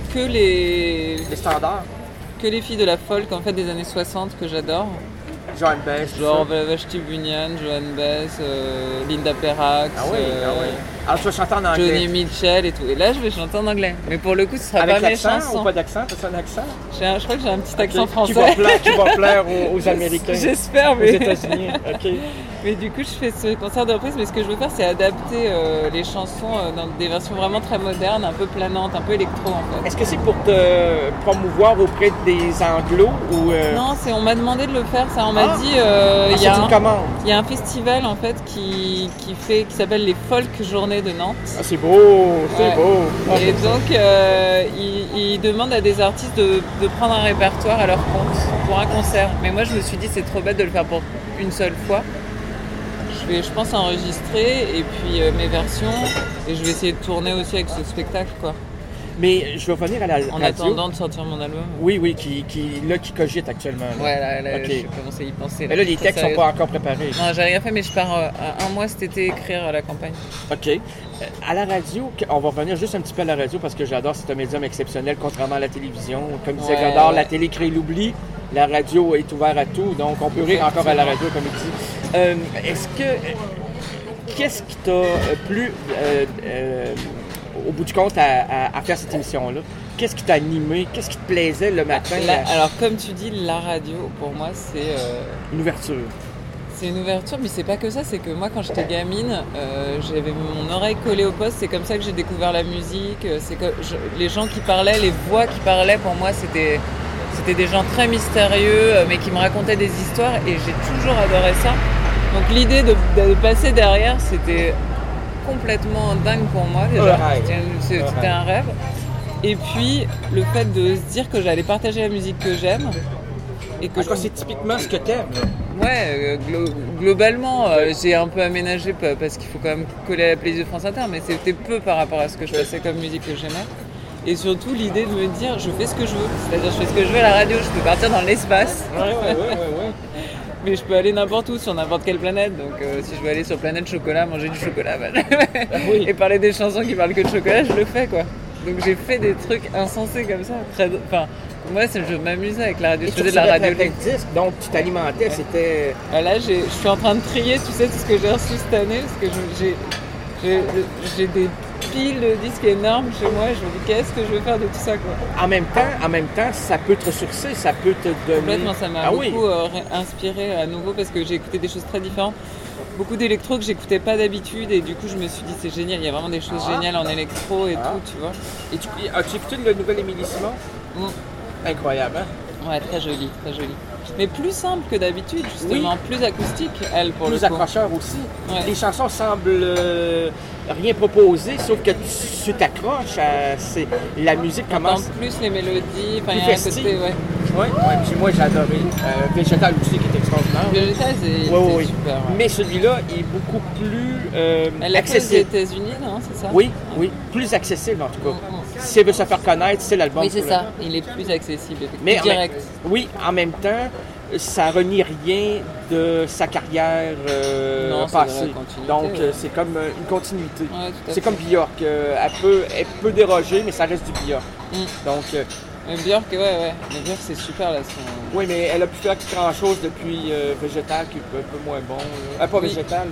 Les standards. Que les filles de la folk en fait des années 60 que j'adore. Joan Baez. Genre Vashti Bunyan, Joan Baez, Linda Perrax. Ah oui. Alors, tu vas chanter en anglais. Johnny Mitchell et tout. Et là, je vais chanter en anglais. Mais pour le coup, ce sera Avec pas mes l'accent chansons. ou pas d'accent? T'as un accent? Je crois que j'ai un petit accent Ok. français. Qui va plaire aux Américains. J'espère, Aux mais... États-Unis. OK. Mais du coup, je fais ce concert de reprise. Mais ce que je veux faire, c'est adapter les chansons dans des versions vraiment très modernes, un peu planantes, un peu électro en fait. Est-ce que c'est pour te promouvoir auprès des Anglos ou... Non, on m'a demandé de le faire. Ça, on m'a dit. c'est une commande. Il y a un festival en fait qui s'appelle les Folk Journées de Nantes. Ah, c'est beau, c'est Ouais. beau. Ah, Et donc, ils demandent à des artistes de prendre un répertoire à leur compte pour un concert. Mais moi, je me suis dit, c'est trop bête de le faire pour une seule fois. Je pense, enregistrer et puis mes versions. Et je vais essayer de tourner aussi avec ce spectacle, quoi. Mais je vais revenir à la En radio. attendant de sortir mon album. Oui, qui cogite actuellement. Là. Ouais, là, Ok. j'ai commencé à y penser. Mais là, les très textes sont sérieusement. pas encore préparés. Non, j'ai rien fait, mais je pars un mois cet été écrire à la campagne. OK. À la radio, on va revenir juste un petit peu à la radio parce que j'adore, c'est un médium exceptionnel, contrairement à la télévision. Comme disait Ouais, Godard, ouais. la télé crée l'oubli, la radio est ouverte à tout, donc on peut rire encore à la radio, comme il dit. Qu'est-ce qui t'a plu, au bout du compte, à faire cette émission-là? Qu'est-ce qui t'a animé? Qu'est-ce qui te plaisait le matin? Alors, comme tu dis, la radio, pour moi, c'est... Une ouverture. C'est une ouverture, mais c'est pas que ça, c'est que moi quand j'étais gamine, j'avais mon oreille collée au poste, c'est comme ça que j'ai découvert la musique, les gens qui parlaient, les voix qui parlaient, pour moi c'était des gens très mystérieux, mais qui me racontaient des histoires et j'ai toujours adoré ça. Donc l'idée de passer derrière, c'était complètement dingue pour moi déjà, c'était un rêve. Et puis le fait de se dire que j'allais partager la musique que j'aime, et que C'est typiquement ce que t'aimes. Ouais, globalement, j'ai un peu aménagé parce qu'il faut quand même coller à la playlist de France Inter, mais c'était peu par rapport à ce que je passais comme musique que j'aimais. Et surtout l'idée de me dire, je fais ce que je veux. C'est-à-dire, je fais ce que je veux à la radio, je peux partir dans l'espace. Ouais. Mais je peux aller n'importe où, sur n'importe quelle planète. Donc si je veux aller sur planète chocolat, manger du chocolat, Oui. et parler des chansons qui parlent que de chocolat, je le fais quoi. Donc j'ai fait des trucs insensés comme ça. Moi, je m'amusais avec la radio. Et Je tu faisais de la recevais radio. plein de disques, donc tu t'alimentais, c'était... Là, je suis en train de trier, tu sais, tout ce que j'ai reçu cette année, parce que j'ai des piles de disques énormes chez moi. Je me dis, qu'est-ce que je vais faire de tout ça, quoi. En même temps, ça peut te ressourcer, ça peut te donner... Complètement, ça m'a beaucoup inspiré à nouveau, parce que j'ai écouté des choses très différentes. Beaucoup d'électro que j'écoutais pas d'habitude, et du coup, je me suis dit, c'est génial, il y a vraiment des choses géniales en électro et tout, tu vois. Et as-tu écouté le nouvel Émilie Simon? Incroyable, hein? Ouais, très joli, très joli. Mais plus simple que d'habitude, justement, plus acoustique, elle, pour Plus le coup. accrocheur aussi. Ouais. Les chansons semblent rien proposer, sauf que tu t'accroches à... La musique En commence... plus, les mélodies, enfin, Plus il y a un festive. côté, ouais. Oui, puis moi j'ai adoré. Végétal aussi qui est extraordinaire. Végétal, c'est Oui. super. Ouais. Mais celui-là est beaucoup plus Elle a fait aux accessible. États-Unis, non, c'est ça? Oui, plus accessible en tout cas. Si elle veut se faire connaître, c'est l'album. Oui, c'est pour ça. Il est plus accessible, Mais plus direct. Oui, en même temps, ça renie rien de sa carrière Non, c'est passée. de la continuité, Donc, ouais. c'est comme une continuité. Ouais, tout à C'est fait. comme Björk. Elle peut déroger, mais ça reste du Björk. Donc, Mais Björk, ouais. Mais Björk, c'est super, là. oui, mais elle a pu faire grand-chose depuis Végétal, qui est un peu moins bon. Pas Oui. Végétal.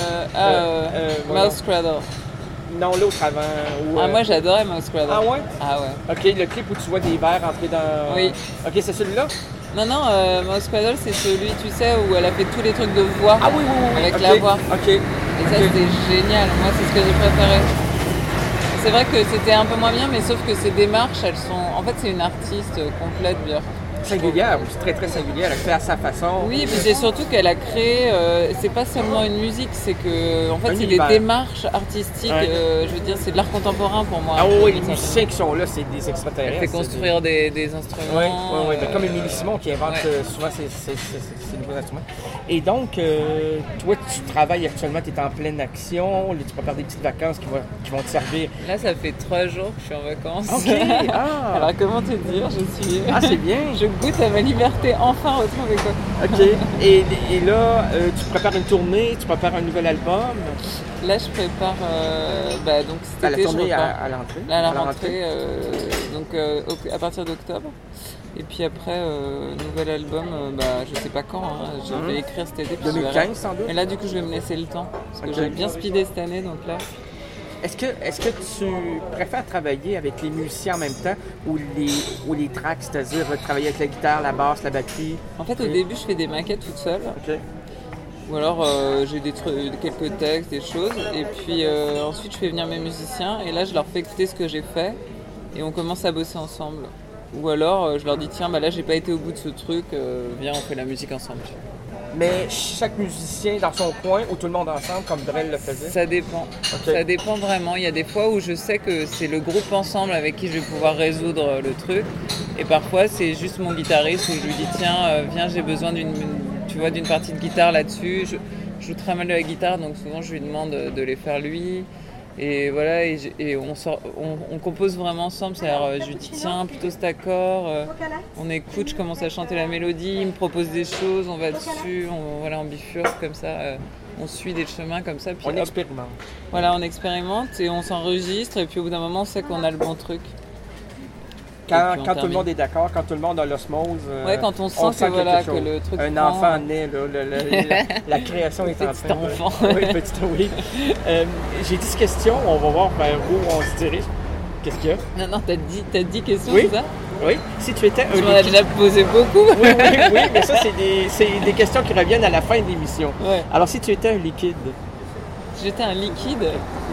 Mouse Cradle. Non, l'autre avant. Moi, j'adorais Mouse Cradle. Ah ouais? Ah ouais. OK, le clip où tu vois des verres entrer dans... Oui. OK, c'est celui-là? Non, Mouse Cradle, c'est celui, tu sais, où elle a fait tous les trucs de voix. Ah oui. Avec OK, la voix. OK. Et ça, c'était génial. Moi, c'est ce que j'ai préféré. C'est vrai que c'était un peu moins bien, mais sauf que ses démarches, elles sont... En fait, c'est une artiste complète, Björk. Singulière, c'est très très singulière, elle fait à sa façon. Oui, et puis c'est surtout qu'elle a créé, c'est pas seulement une musique, c'est que, en fait, Un c'est univers. des démarches artistiques, Ouais. je veux dire, c'est de l'art contemporain pour moi. Ah oui, les musiciens qui sont là, c'est des extraterrestres. Elle fait construire des instruments. Oui, comme Émilie Simon qui invente souvent ces nouveaux instruments. Et donc, toi, tu travailles actuellement, tu es en pleine action, là, tu prépares des petites vacances qui vont te servir. Là, ça fait 3 jours que je suis en vacances. OK, ah! Alors, comment te dire, je suis... Ah, c'est bien! Je goûte à ma liberté enfin retrouvée, quoi. OK. Et là, tu prépares une tournée, tu prépares un nouvel album. Là, je prépare, donc cet À la été, tournée je repars. à l'entrée. Là, à la rentrée, à partir d'octobre. Et puis après, nouvel album, je sais pas quand, hein. Je vais écrire cet été. Puis 2015 sans doute. Et là, du coup, je vais me laisser le temps. Parce que Ok. j'ai bien speedé cette année, donc là. Est-ce que tu préfères travailler avec les musiciens en même temps ou les tracks, c'est-à-dire travailler avec la guitare, la basse, la batterie? En fait, au début, je fais des maquettes toute seule. OK. Ou alors j'ai quelques textes, des choses. Et puis ensuite, je fais venir mes musiciens. Et là, je leur fais écouter ce que j'ai fait. Et on commence à bosser ensemble. Ou alors, je leur dis, tiens, là, j'ai pas été au bout de ce truc. Viens, on fait la musique ensemble. Mais chaque musicien dans son coin ou tout le monde ensemble, comme Brel le faisait? Ça dépend. Okay. Ça dépend vraiment. Il y a des fois où je sais que c'est le groupe ensemble avec qui je vais pouvoir résoudre le truc. Et parfois, c'est juste mon guitariste où je lui dis, tiens, viens, j'ai besoin d'une partie de guitare là-dessus. Je joue très mal de la guitare, donc souvent, je lui demande de les faire lui. Et voilà, et on compose vraiment ensemble. C'est-à-dire, je lui dis, tiens, plutôt cet accord. On écoute, je commence à chanter la mélodie, il me propose des choses, on va dessus, on bifurque comme ça. On suit des chemins comme ça. Puis on expérimente. Voilà, on expérimente et on s'enregistre. Et puis au bout d'un moment, on sait qu'on a le bon truc. Quand tout le monde est d'accord, quand tout le monde a l'osmose. Ouais, quand on sent que le truc. Un enfant naît, là, la création est en train. Petit enfant. Oui, petit oui. J'ai 10 questions, on va voir vers où on se dirige. Qu'est-ce qu'il y a? Non, t'as 10 questions, oui? C'est ça? Oui, si tu étais un liquide. Tu m'en as déjà posé beaucoup. Oui, mais ça, c'est des questions qui reviennent à la fin de l'émission. Ouais. Alors, si tu étais un liquide? Si j'étais un liquide...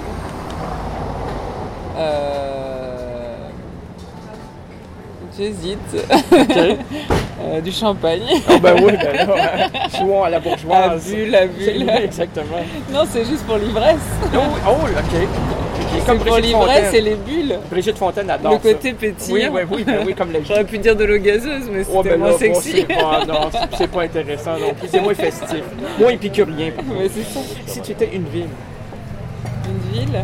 J'hésite. Okay. Du champagne. Oh ben oui, ben là, jouons à la bourgeoise. La bulle. Oui, exactement. Non, c'est juste pour l'ivresse. Oh, OK. Comme pour l'ivresse et les bulles. Brigitte Fontaine adore le côté pétillant. Oui, comme la J'aurais pu dire de l'eau gazeuse, mais c'était moins sexy. Non, c'est pas intéressant non plus. C'est moins festif. Moins épicurien. Oui, c'est ça. Si tu étais une ville. Une ville?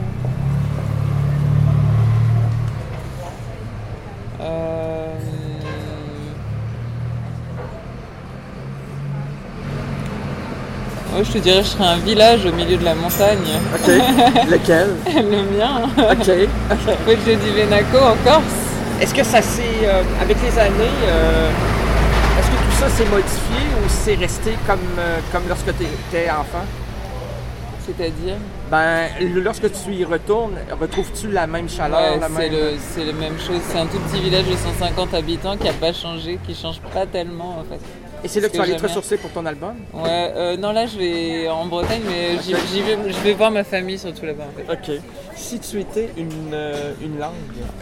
Oui, je te dirais que je serais un village au milieu de la montagne. OK. Lequel? Le mien. OK. Poggio di Venaco en Corse. Est-ce que ça s'est, avec les années, est-ce que tout ça s'est modifié ou c'est resté comme lorsque tu étais enfant? C'est-à-dire? Ben, lorsque tu y retournes, retrouves-tu la même chaleur? C'est la même chose. C'est un tout petit village de 150 habitants qui n'a pas changé, qui ne change pas tellement en fait. Et c'est là que tu vas aller te ressourcer pour ton album? Ouais, non là je vais en Bretagne, mais je vais voir ma famille surtout là-bas en fait. OK. Si tu étais une langue?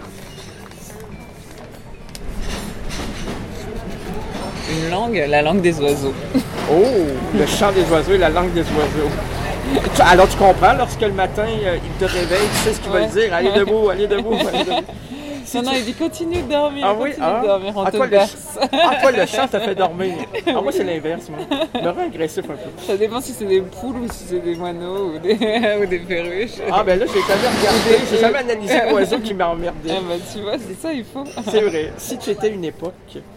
Une langue? La langue des oiseaux. Oh! Le chant des oiseaux et la langue des oiseaux. Alors tu comprends, lorsque le matin il te réveille, tu sais ce qu'il va te dire, allez debout, allez debout, allez debout. Non, il dit continue de dormir, de dormir, on te berce. Toi le chant t'a fait dormir. Moi c'est l'inverse, moi. Je me rends agressif un peu. Ça dépend si c'est des poules ou si c'est des moineaux ou des perruches. Ah ben là j'ai jamais regardé, j'ai jamais analysé l'oiseau qui m'a emmerdé. Ah ben tu vois, c'est ça il faut. C'est vrai. Si tu étais une époque...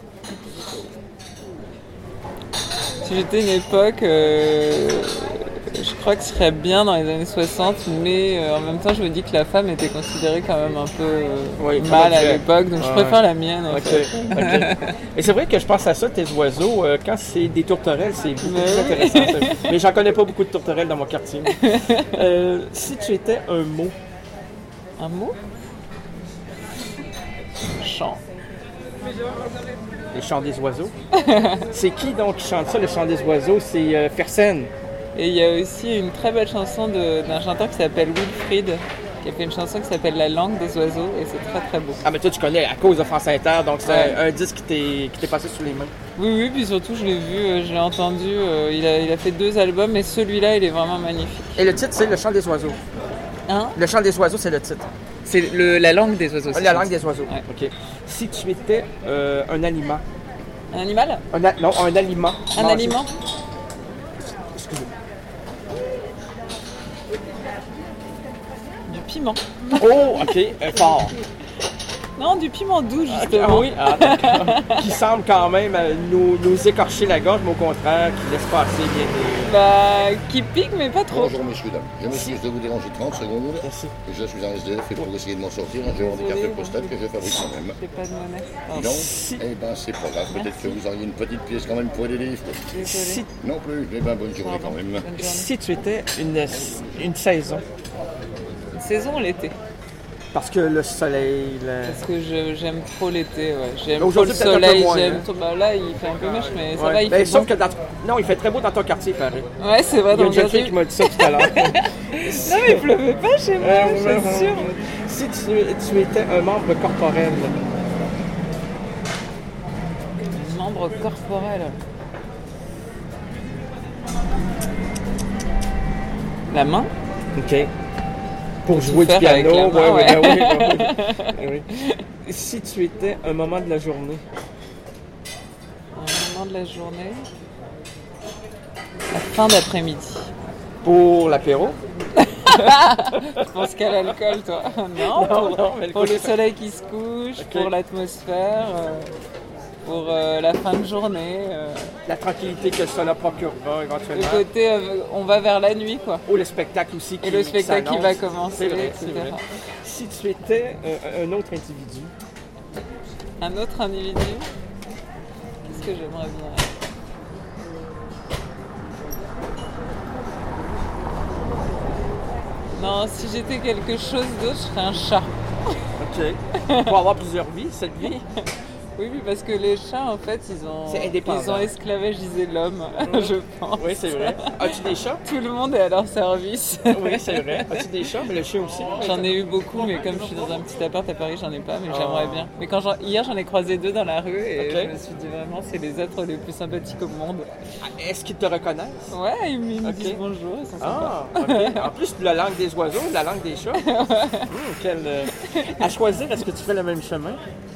Si j'étais une époque, je crois que ce serait bien dans les années 60, mais en même temps, je me dis que la femme était considérée quand même un peu mal à l'époque, donc je préfère la mienne. En fait. Et c'est vrai que je pense à ça, tes oiseaux, quand c'est des tourterelles, c'est beaucoup plus intéressant. Mais j'en connais pas beaucoup de tourterelles dans mon quartier. Si tu étais un mot. Un mot? Chant. Le chant des oiseaux. C'est qui donc qui chante ça, le chant des oiseaux? C'est Fersen. Et il y a aussi une très belle chanson d'un chanteur qui s'appelle Wilfried, qui a fait une chanson qui s'appelle La langue des oiseaux, et c'est très très beau. Ah mais toi tu connais à cause de France Inter, donc c'est un disque qui t'est passé sous les mains. Oui, puis surtout je l'ai vu, je l'ai entendu, il a fait 2 albums, mais celui-là il est vraiment magnifique. Et le titre c'est Le chant des oiseaux. Hein? Le chant des oiseaux c'est le titre. C'est la langue des oiseaux. La langue des oiseaux, ok. Si tu étais un aliment. Un animal? Non, un aliment. Un aliment? Excusez. Du piment. Oh, ok, fort. Non, du piment doux, justement. Oui, d'accord. Qui semble quand même nous écorcher la gorge, mais au contraire, qui laisse passer bien. Qui pique, mais pas trop. Bonjour, messieurs, dames. Je m'excuse de vous déranger 30 secondes. Merci. Je suis un SDF et pour essayer de m'en sortir, j'ai des cartes postales que je fabrique moi-même. J'ai pas de monnaie. Donc, c'est pas grave. Peut-être que vous auriez une petite pièce quand même pour aider les livres. Non plus. Bonne journée quand même. Si tu étais une saison. Une saison, l'été. Parce que le soleil... Parce que j'aime trop l'été, ouais. J'aime Donc, trop le aujourd'hui, peut-être un peu soleil, moins, j'aime hein. trop... Bah, là, il fait un peu moche, mais ça Ouais. va, il Ben, fait sauf bon. que non, il fait très beau dans ton quartier, pareil. Ouais, c'est vrai, Il y a dans une jeune le fille qui m'a dit ça tout à l'heure. Non, mais il pleuvait pas chez moi, je suis sûre. Si tu étais un membre corporel, Membre corporel. La main? OK. Pour jouer du faire avec piano, la main, ouais. oui. Si tu étais un moment de la journée, Un moment de la journée. La fin d'après-midi. pour l'apéro, Je pense qu'à l'alcool, toi. Non, mais pour le soleil qui se couche, Ok. pour l'atmosphère, pour la fin de journée. la tranquillité que cela procurera Le éventuellement. côté, on va vers la nuit, quoi. Ou le spectacle aussi. Et le spectacle qui va commencer, C'est vrai, etc. c'est vrai. Si tu étais un autre individu, Un autre individu, qu'est-ce que j'aimerais bien? Non, si j'étais quelque chose d'autre, je serais un chat. OK. Pour avoir plusieurs vies, cette vie. Oui, parce que les chats, en fait, C'est indépendant. ils ont esclavagisé l'homme, je pense. Oui, c'est vrai. As-tu des chats? Tout le monde est à leur service. Oui, c'est vrai. As-tu des chats? Mais le chien aussi. J'en ai eu beaucoup, mais comme je suis dans un petit appart à Paris, j'en ai pas, mais j'aimerais bien. Mais hier, j'en ai croisé 2 dans la rue et Ok. je me suis dit vraiment, c'est les êtres les plus sympathiques au monde. Est-ce qu'ils te reconnaissent? Ouais, ils me Ok. disent bonjour, ils sont sympas. Ah, OK. En plus, la langue des oiseaux, la langue des chats. À choisir, est-ce que tu fais le même chemin?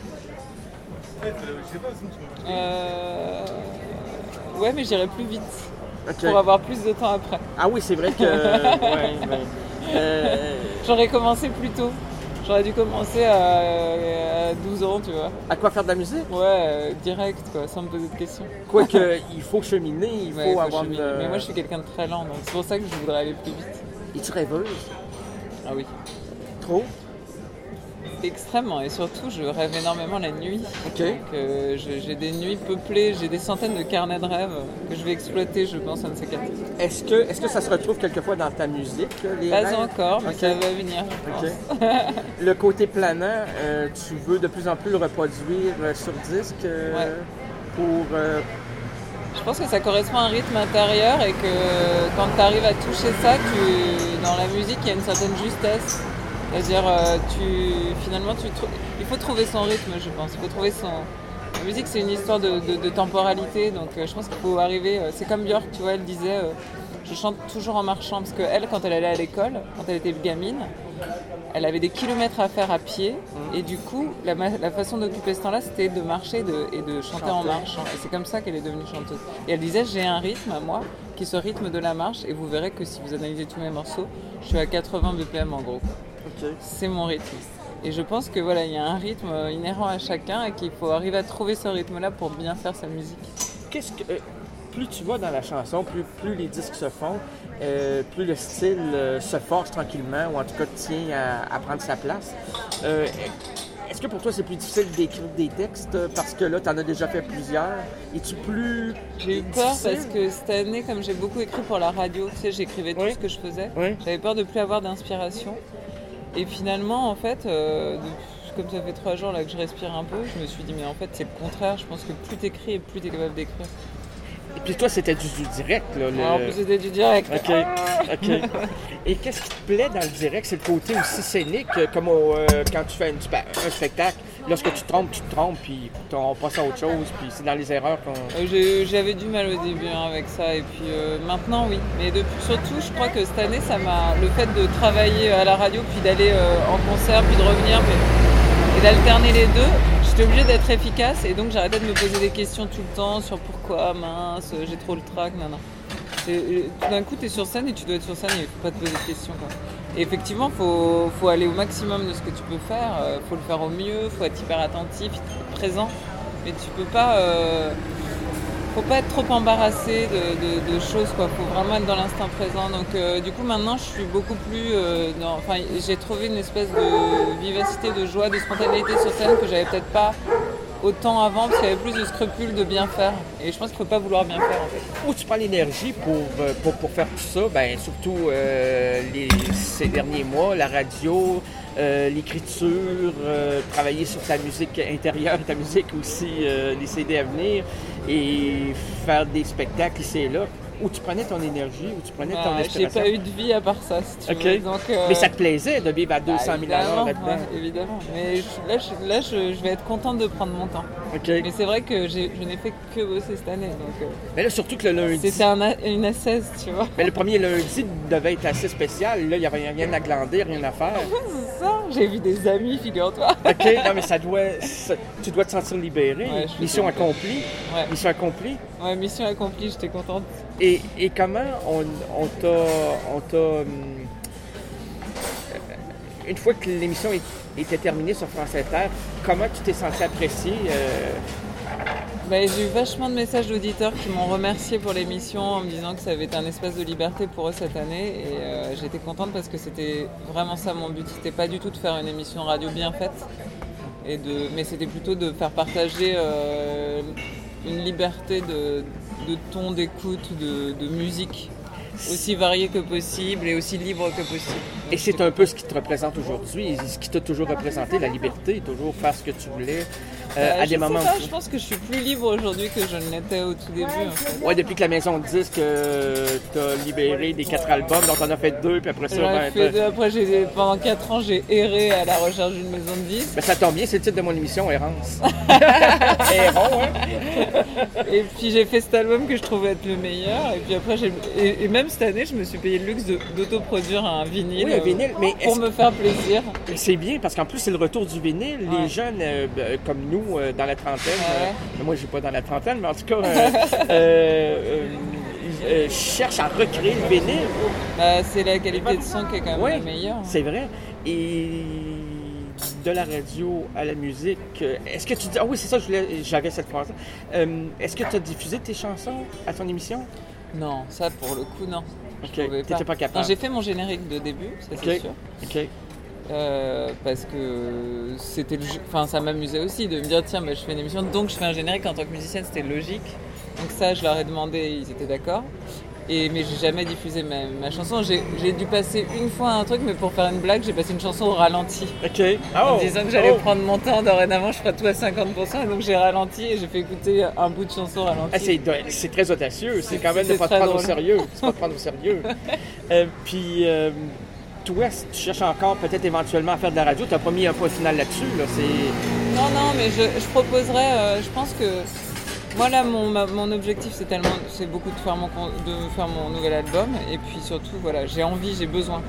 Ouais, mais j'irai plus vite OK. pour avoir plus de temps après. Ah oui, c'est vrai que... ouais, ben, J'aurais commencé plus tôt. J'aurais dû commencer à 12 ans, tu vois. à quoi faire de la musique? Ouais, direct, quoi, sans me poser de questions. Quoique, il faut cheminer, il faut Ouais, avoir cheminer. une... Mais moi, je suis quelqu'un de très lent, donc c'est pour ça que je voudrais aller plus vite. Es-tu rêveuse? Ah oui. Trop? Extrêmement, et surtout, je rêve énormément la nuit. OK. Donc, j'ai des nuits peuplées, j'ai des centaines de carnets de rêves que je vais exploiter, je pense, un de ces quatre. Est-ce que ça se retrouve quelquefois dans ta musique, les Pas rêves? encore, mais OK. ça va venir. je OK. pense. Le côté planant, tu veux de plus en plus le reproduire sur disque Ouais. pour... Je pense que ça correspond à un rythme intérieur et que quand tu arrives à toucher ça, dans la musique, il y a une certaine justesse. C'est-à-dire, il faut trouver son rythme, je pense. Il faut trouver son... La musique, c'est une histoire de temporalité, donc je pense qu'il faut arriver... c'est comme Björk, tu vois, elle disait je chante toujours en marchant, parce qu'elle, quand elle allait à l'école, quand elle était gamine, elle avait des kilomètres à faire à pied, et du coup, la façon d'occuper ce temps-là, c'était de marcher et de chanter en marchant. Et c'est comme ça qu'elle est devenue chanteuse. Et elle disait, j'ai un rythme à moi, qui est ce rythme de la marche, et vous verrez que si vous analysez tous mes morceaux, je suis à 80 BPM en gros. OK. C'est mon rythme. Et je pense que voilà, il y a un rythme inhérent à chacun et qu'il faut arriver à trouver ce rythme-là pour bien faire sa musique. Qu'est-ce que... plus tu vas dans la chanson, plus les disques se font, plus le style se forge tranquillement, ou en tout cas tient à prendre sa place. Est-ce que pour toi c'est plus difficile d'écrire des textes parce que là tu en as déjà fait plusieurs? Es-tu plus... J'ai eu peur difficile? parce que cette année, comme j'ai beaucoup écrit pour la radio, tu sais, j'écrivais tout Oui. ce que je faisais. Oui. J'avais peur de plus avoir d'inspiration. Et finalement, en fait, comme ça fait 3 jours là que je respire un peu, je me suis dit, mais en fait, c'est le contraire. Je pense que plus t'écris et plus t'es capable d'écrire. Et puis toi c'était du direct, là. En plus, c'était du direct. OK, OK. Et qu'est-ce qui te plaît dans le direct? C'est le côté aussi scénique, comme quand tu fais un spectacle. Lorsque tu te trompes, puis on passe à autre chose, puis c'est dans les erreurs qu'on... J'avais du mal au début avec ça, et puis maintenant, oui. Mais surtout, je crois que cette année, le fait de travailler à la radio, puis d'aller en concert, puis de revenir, et d'alterner les deux, j'étais obligée d'être efficace, et donc j'arrêtais de me poser des questions tout le temps sur pourquoi, mince, j'ai trop le trac, non. Tout d'un coup, tu es sur scène et tu dois être sur scène et il ne faut pas te poser de questions, quoi. Et effectivement, faut aller au maximum de ce que tu peux faire, faut le faire au mieux, faut être hyper attentif, être présent, mais tu peux pas... faut pas être trop embarrassé de choses, quoi. Faut vraiment être dans l'instant présent. Donc du coup maintenant je suis beaucoup plus j'ai trouvé une espèce de vivacité, de joie, de spontanéité sur scène que j'avais peut-être pas autant avant parce qu'il y avait plus de scrupules de bien faire. Et je pense qu'il ne faut pas vouloir bien faire en fait. Où tu prends l'énergie pour faire tout ça? Ben, surtout ces derniers mois, la radio, l'écriture, travailler sur ta musique intérieure, ta musique aussi, les CD à venir et faire des spectacles ici et là. Où tu prenais ton énergie, où tu prenais ton inspiration? J'ai pas eu de vie à part ça, si tu veux. Donc, mais ça te plaisait de vivre à 200 000 $ là-dedans? Ouais, évidemment. Mais je vais être contente de prendre mon temps. Okay. Mais c'est vrai que je n'ai fait que bosser cette année. Donc, mais là, surtout que le lundi... C'est une ascèse, tu vois. Mais le premier lundi devait être assez spécial. Là, il n'y avait rien à glander, rien à faire. C'est ça. J'ai vu des amis, figure-toi. OK, non, mais tu dois te sentir libéré. Ouais, mission accomplie. Ouais. Mission accomplie. Ouais, mission accomplie, j'étais contente. Et comment on t'a une fois que l'émission était terminée sur France Inter, comment tu t'es senti apprécié? J'ai eu vachement de messages d'auditeurs qui m'ont remercié pour l'émission en me disant que ça avait été un espace de liberté pour eux cette année. Et j'étais contente parce que c'était vraiment ça mon but. C'était pas du tout de faire une émission radio bien faite, mais c'était plutôt de faire partager une liberté de ton, d'écoute, de musique aussi variée que possible et aussi libre que possible. Donc, et c'est un peu ce qui te représente aujourd'hui, ce qui t'a toujours représenté, la liberté, toujours faire ce que tu voulais à des moments. Je pense que je suis plus libre aujourd'hui que je ne l'étais au tout début. En fait. Ouais, depuis que la maison de disques t'a libéré des 4 albums, donc on a fait 2, puis après ça... Après, pendant 4 ans, j'ai erré à la recherche d'une maison de disques. Ben, ça tombe bien, c'est le titre de mon émission, Errance. Errons, hein? Et puis j'ai fait cet album que je trouvais être le meilleur, et puis après, et même cette année, je me suis payé le luxe d'autoproduire un vinyle, oui, un vinyle mais pour me faire plaisir. C'est bien, parce qu'en plus, c'est le retour du vinyle. Ouais. Les jeunes comme nous, dans la trentaine, moi, je ne suis pas dans la trentaine, mais en tout cas, cherchent à recréer le vinyle. C'est la qualité de son qui est quand même la meilleure. C'est vrai. Et de la radio à la musique, est-ce que tu dis... Ah oui, c'est ça, j'avais cette phrase-là. Est-ce que tu as diffusé tes chansons à ton émission? Non, ça pour le coup, non. Ok, t'étais pas capable. J'ai fait mon générique de début, ça c'est sûr. Ok. Parce que c'était ça m'amusait aussi de me dire tiens, je fais une émission, donc je fais un générique en tant que musicienne, c'était logique. Donc ça, je leur ai demandé, ils étaient d'accord. Mais j'ai jamais diffusé ma chanson. J'ai dû passer une fois un truc, mais pour faire une blague, j'ai passé une chanson au ralenti. Ok. En disant que j'allais prendre mon temps, dorénavant je ferai tout à 50%, et donc j'ai ralenti et j'ai fait écouter un bout de chanson au ralenti. C'est très audacieux, c'est quand même de ne pas te prendre au sérieux. C'est pas te prendre au sérieux. Puis toi, si tu cherches encore peut-être éventuellement à faire de la radio, tu n'as pas mis un point final là-dessus. Là. Non, mais je proposerais, je pense que moi là, mon objectif c'est beaucoup de faire mon nouvel album, et puis surtout voilà, j'ai envie, j'ai besoin.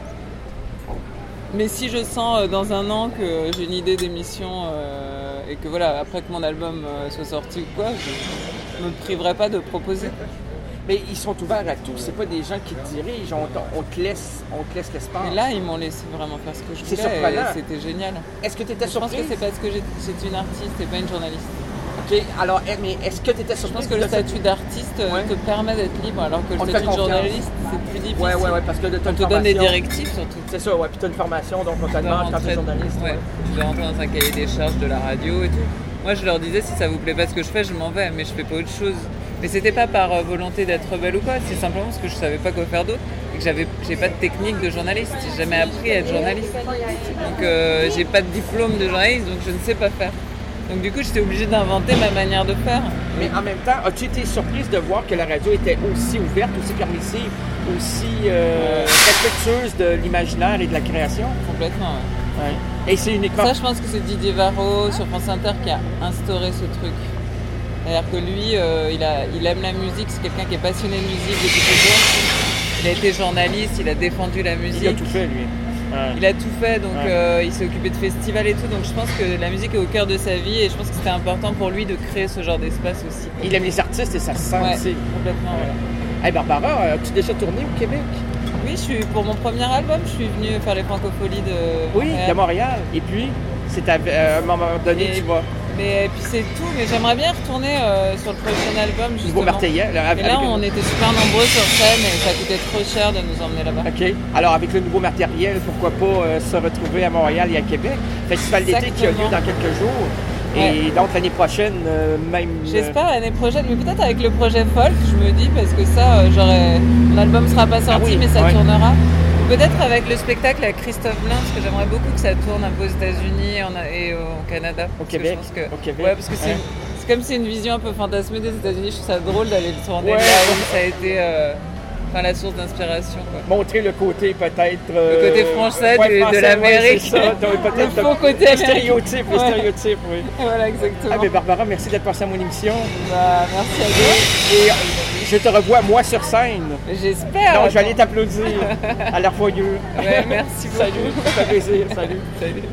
Mais si je sens dans un an que j'ai une idée d'émission et que voilà, après que mon album soit sorti ou quoi, je me priverai pas de proposer. Mais ils sont ouverts à tout, c'est pas des gens qui te dirigent, on te laisse l'espace. Mais là, ils m'ont laissé vraiment faire ce que je voulais. C'est surprenant. Et c'était génial. Est-ce que tu étais surprise? Je pense que c'est parce que j'étais une artiste et pas une journaliste. Ok, alors, mais est-ce que tu étais surprise? Je pense que le statut d'artiste te permet d'être libre, alors que le statut de journaliste, c'est plus difficile. Ouais, parce que on te donne des directives surtout. C'est ça, puis tu as une formation, donc on te demande quand tu es journaliste. Je dois rentrer dans un cahier des charges de la radio et tout. Moi, je leur disais, si ça vous plaît pas ce que je fais, je m'en vais, mais je fais pas autre chose. Mais c'était pas par volonté d'être rebelle ou quoi, c'est simplement parce que je savais pas quoi faire d'autre et que j'ai pas de technique de journaliste. J'ai jamais appris à être journaliste. Donc j'ai pas de diplôme de journaliste, donc je ne sais pas faire. Donc du coup, j'étais obligée d'inventer ma manière de faire. Mais en même temps, as-tu été surprise de voir que la radio était aussi ouverte, aussi permissive, aussi respectueuse de l'imaginaire et de la création? Complètement, Et c'est uniquement... Ça, je pense que c'est Didier Varro sur France Inter qui a instauré ce truc. C'est-à-dire que lui, il aime la musique, c'est quelqu'un qui est passionné de musique depuis toujours. Il a été journaliste, il a défendu la musique. Il a tout fait, lui. Il a tout fait, donc il s'est occupé de festivals et tout. Donc je pense que la musique est au cœur de sa vie et je pense que c'était important pour lui de créer ce genre d'espace aussi. Il aime les artistes et ça se sent aussi. Complètement, Hey Barbara, as-tu déjà tourné au Québec? Oui, pour mon premier album, je suis venue faire les francopholies de Montréal. De Montréal. Et puis, c'est à un moment donné, tu vas... Et puis c'est tout, mais j'aimerais bien retourner sur le prochain album. Nouveau Marseillais. Et là, on était super nombreux sur scène et ça coûtait trop cher de nous emmener là-bas. OK. Alors, avec le nouveau matériel, pourquoi pas se retrouver à Montréal et à Québec? Festival d'été qui a lieu dans quelques jours. Et donc l'année prochaine, même. J'espère l'année prochaine, mais peut-être avec le projet folk, je me dis, parce que ça, l'album sera pas sorti, mais ça tournera. Peut-être avec le spectacle à Christophe Blain, parce que j'aimerais beaucoup que ça tourne un peu aux États-Unis et au Canada. Au Québec. Ouais, parce que c'est comme c'est une vision un peu fantasmée des États-Unis, je trouve ça drôle d'aller le tourner là où ça a été la source d'inspiration. Montrer le côté peut-être. Le côté français de l'Amérique. C'est ça. Donc, peut-être le faux côté stéréotype, les stéréotypes, oui. Voilà, exactement. Ah, mais Barbara, merci d'être passée à mon émission. Merci à toi. Et je te revois, moi, sur scène. J'espère. Donc, je vais aller t'applaudir à l'Arfoyeux. Ouais, merci beaucoup. Salut, ça fait plaisir. Salut.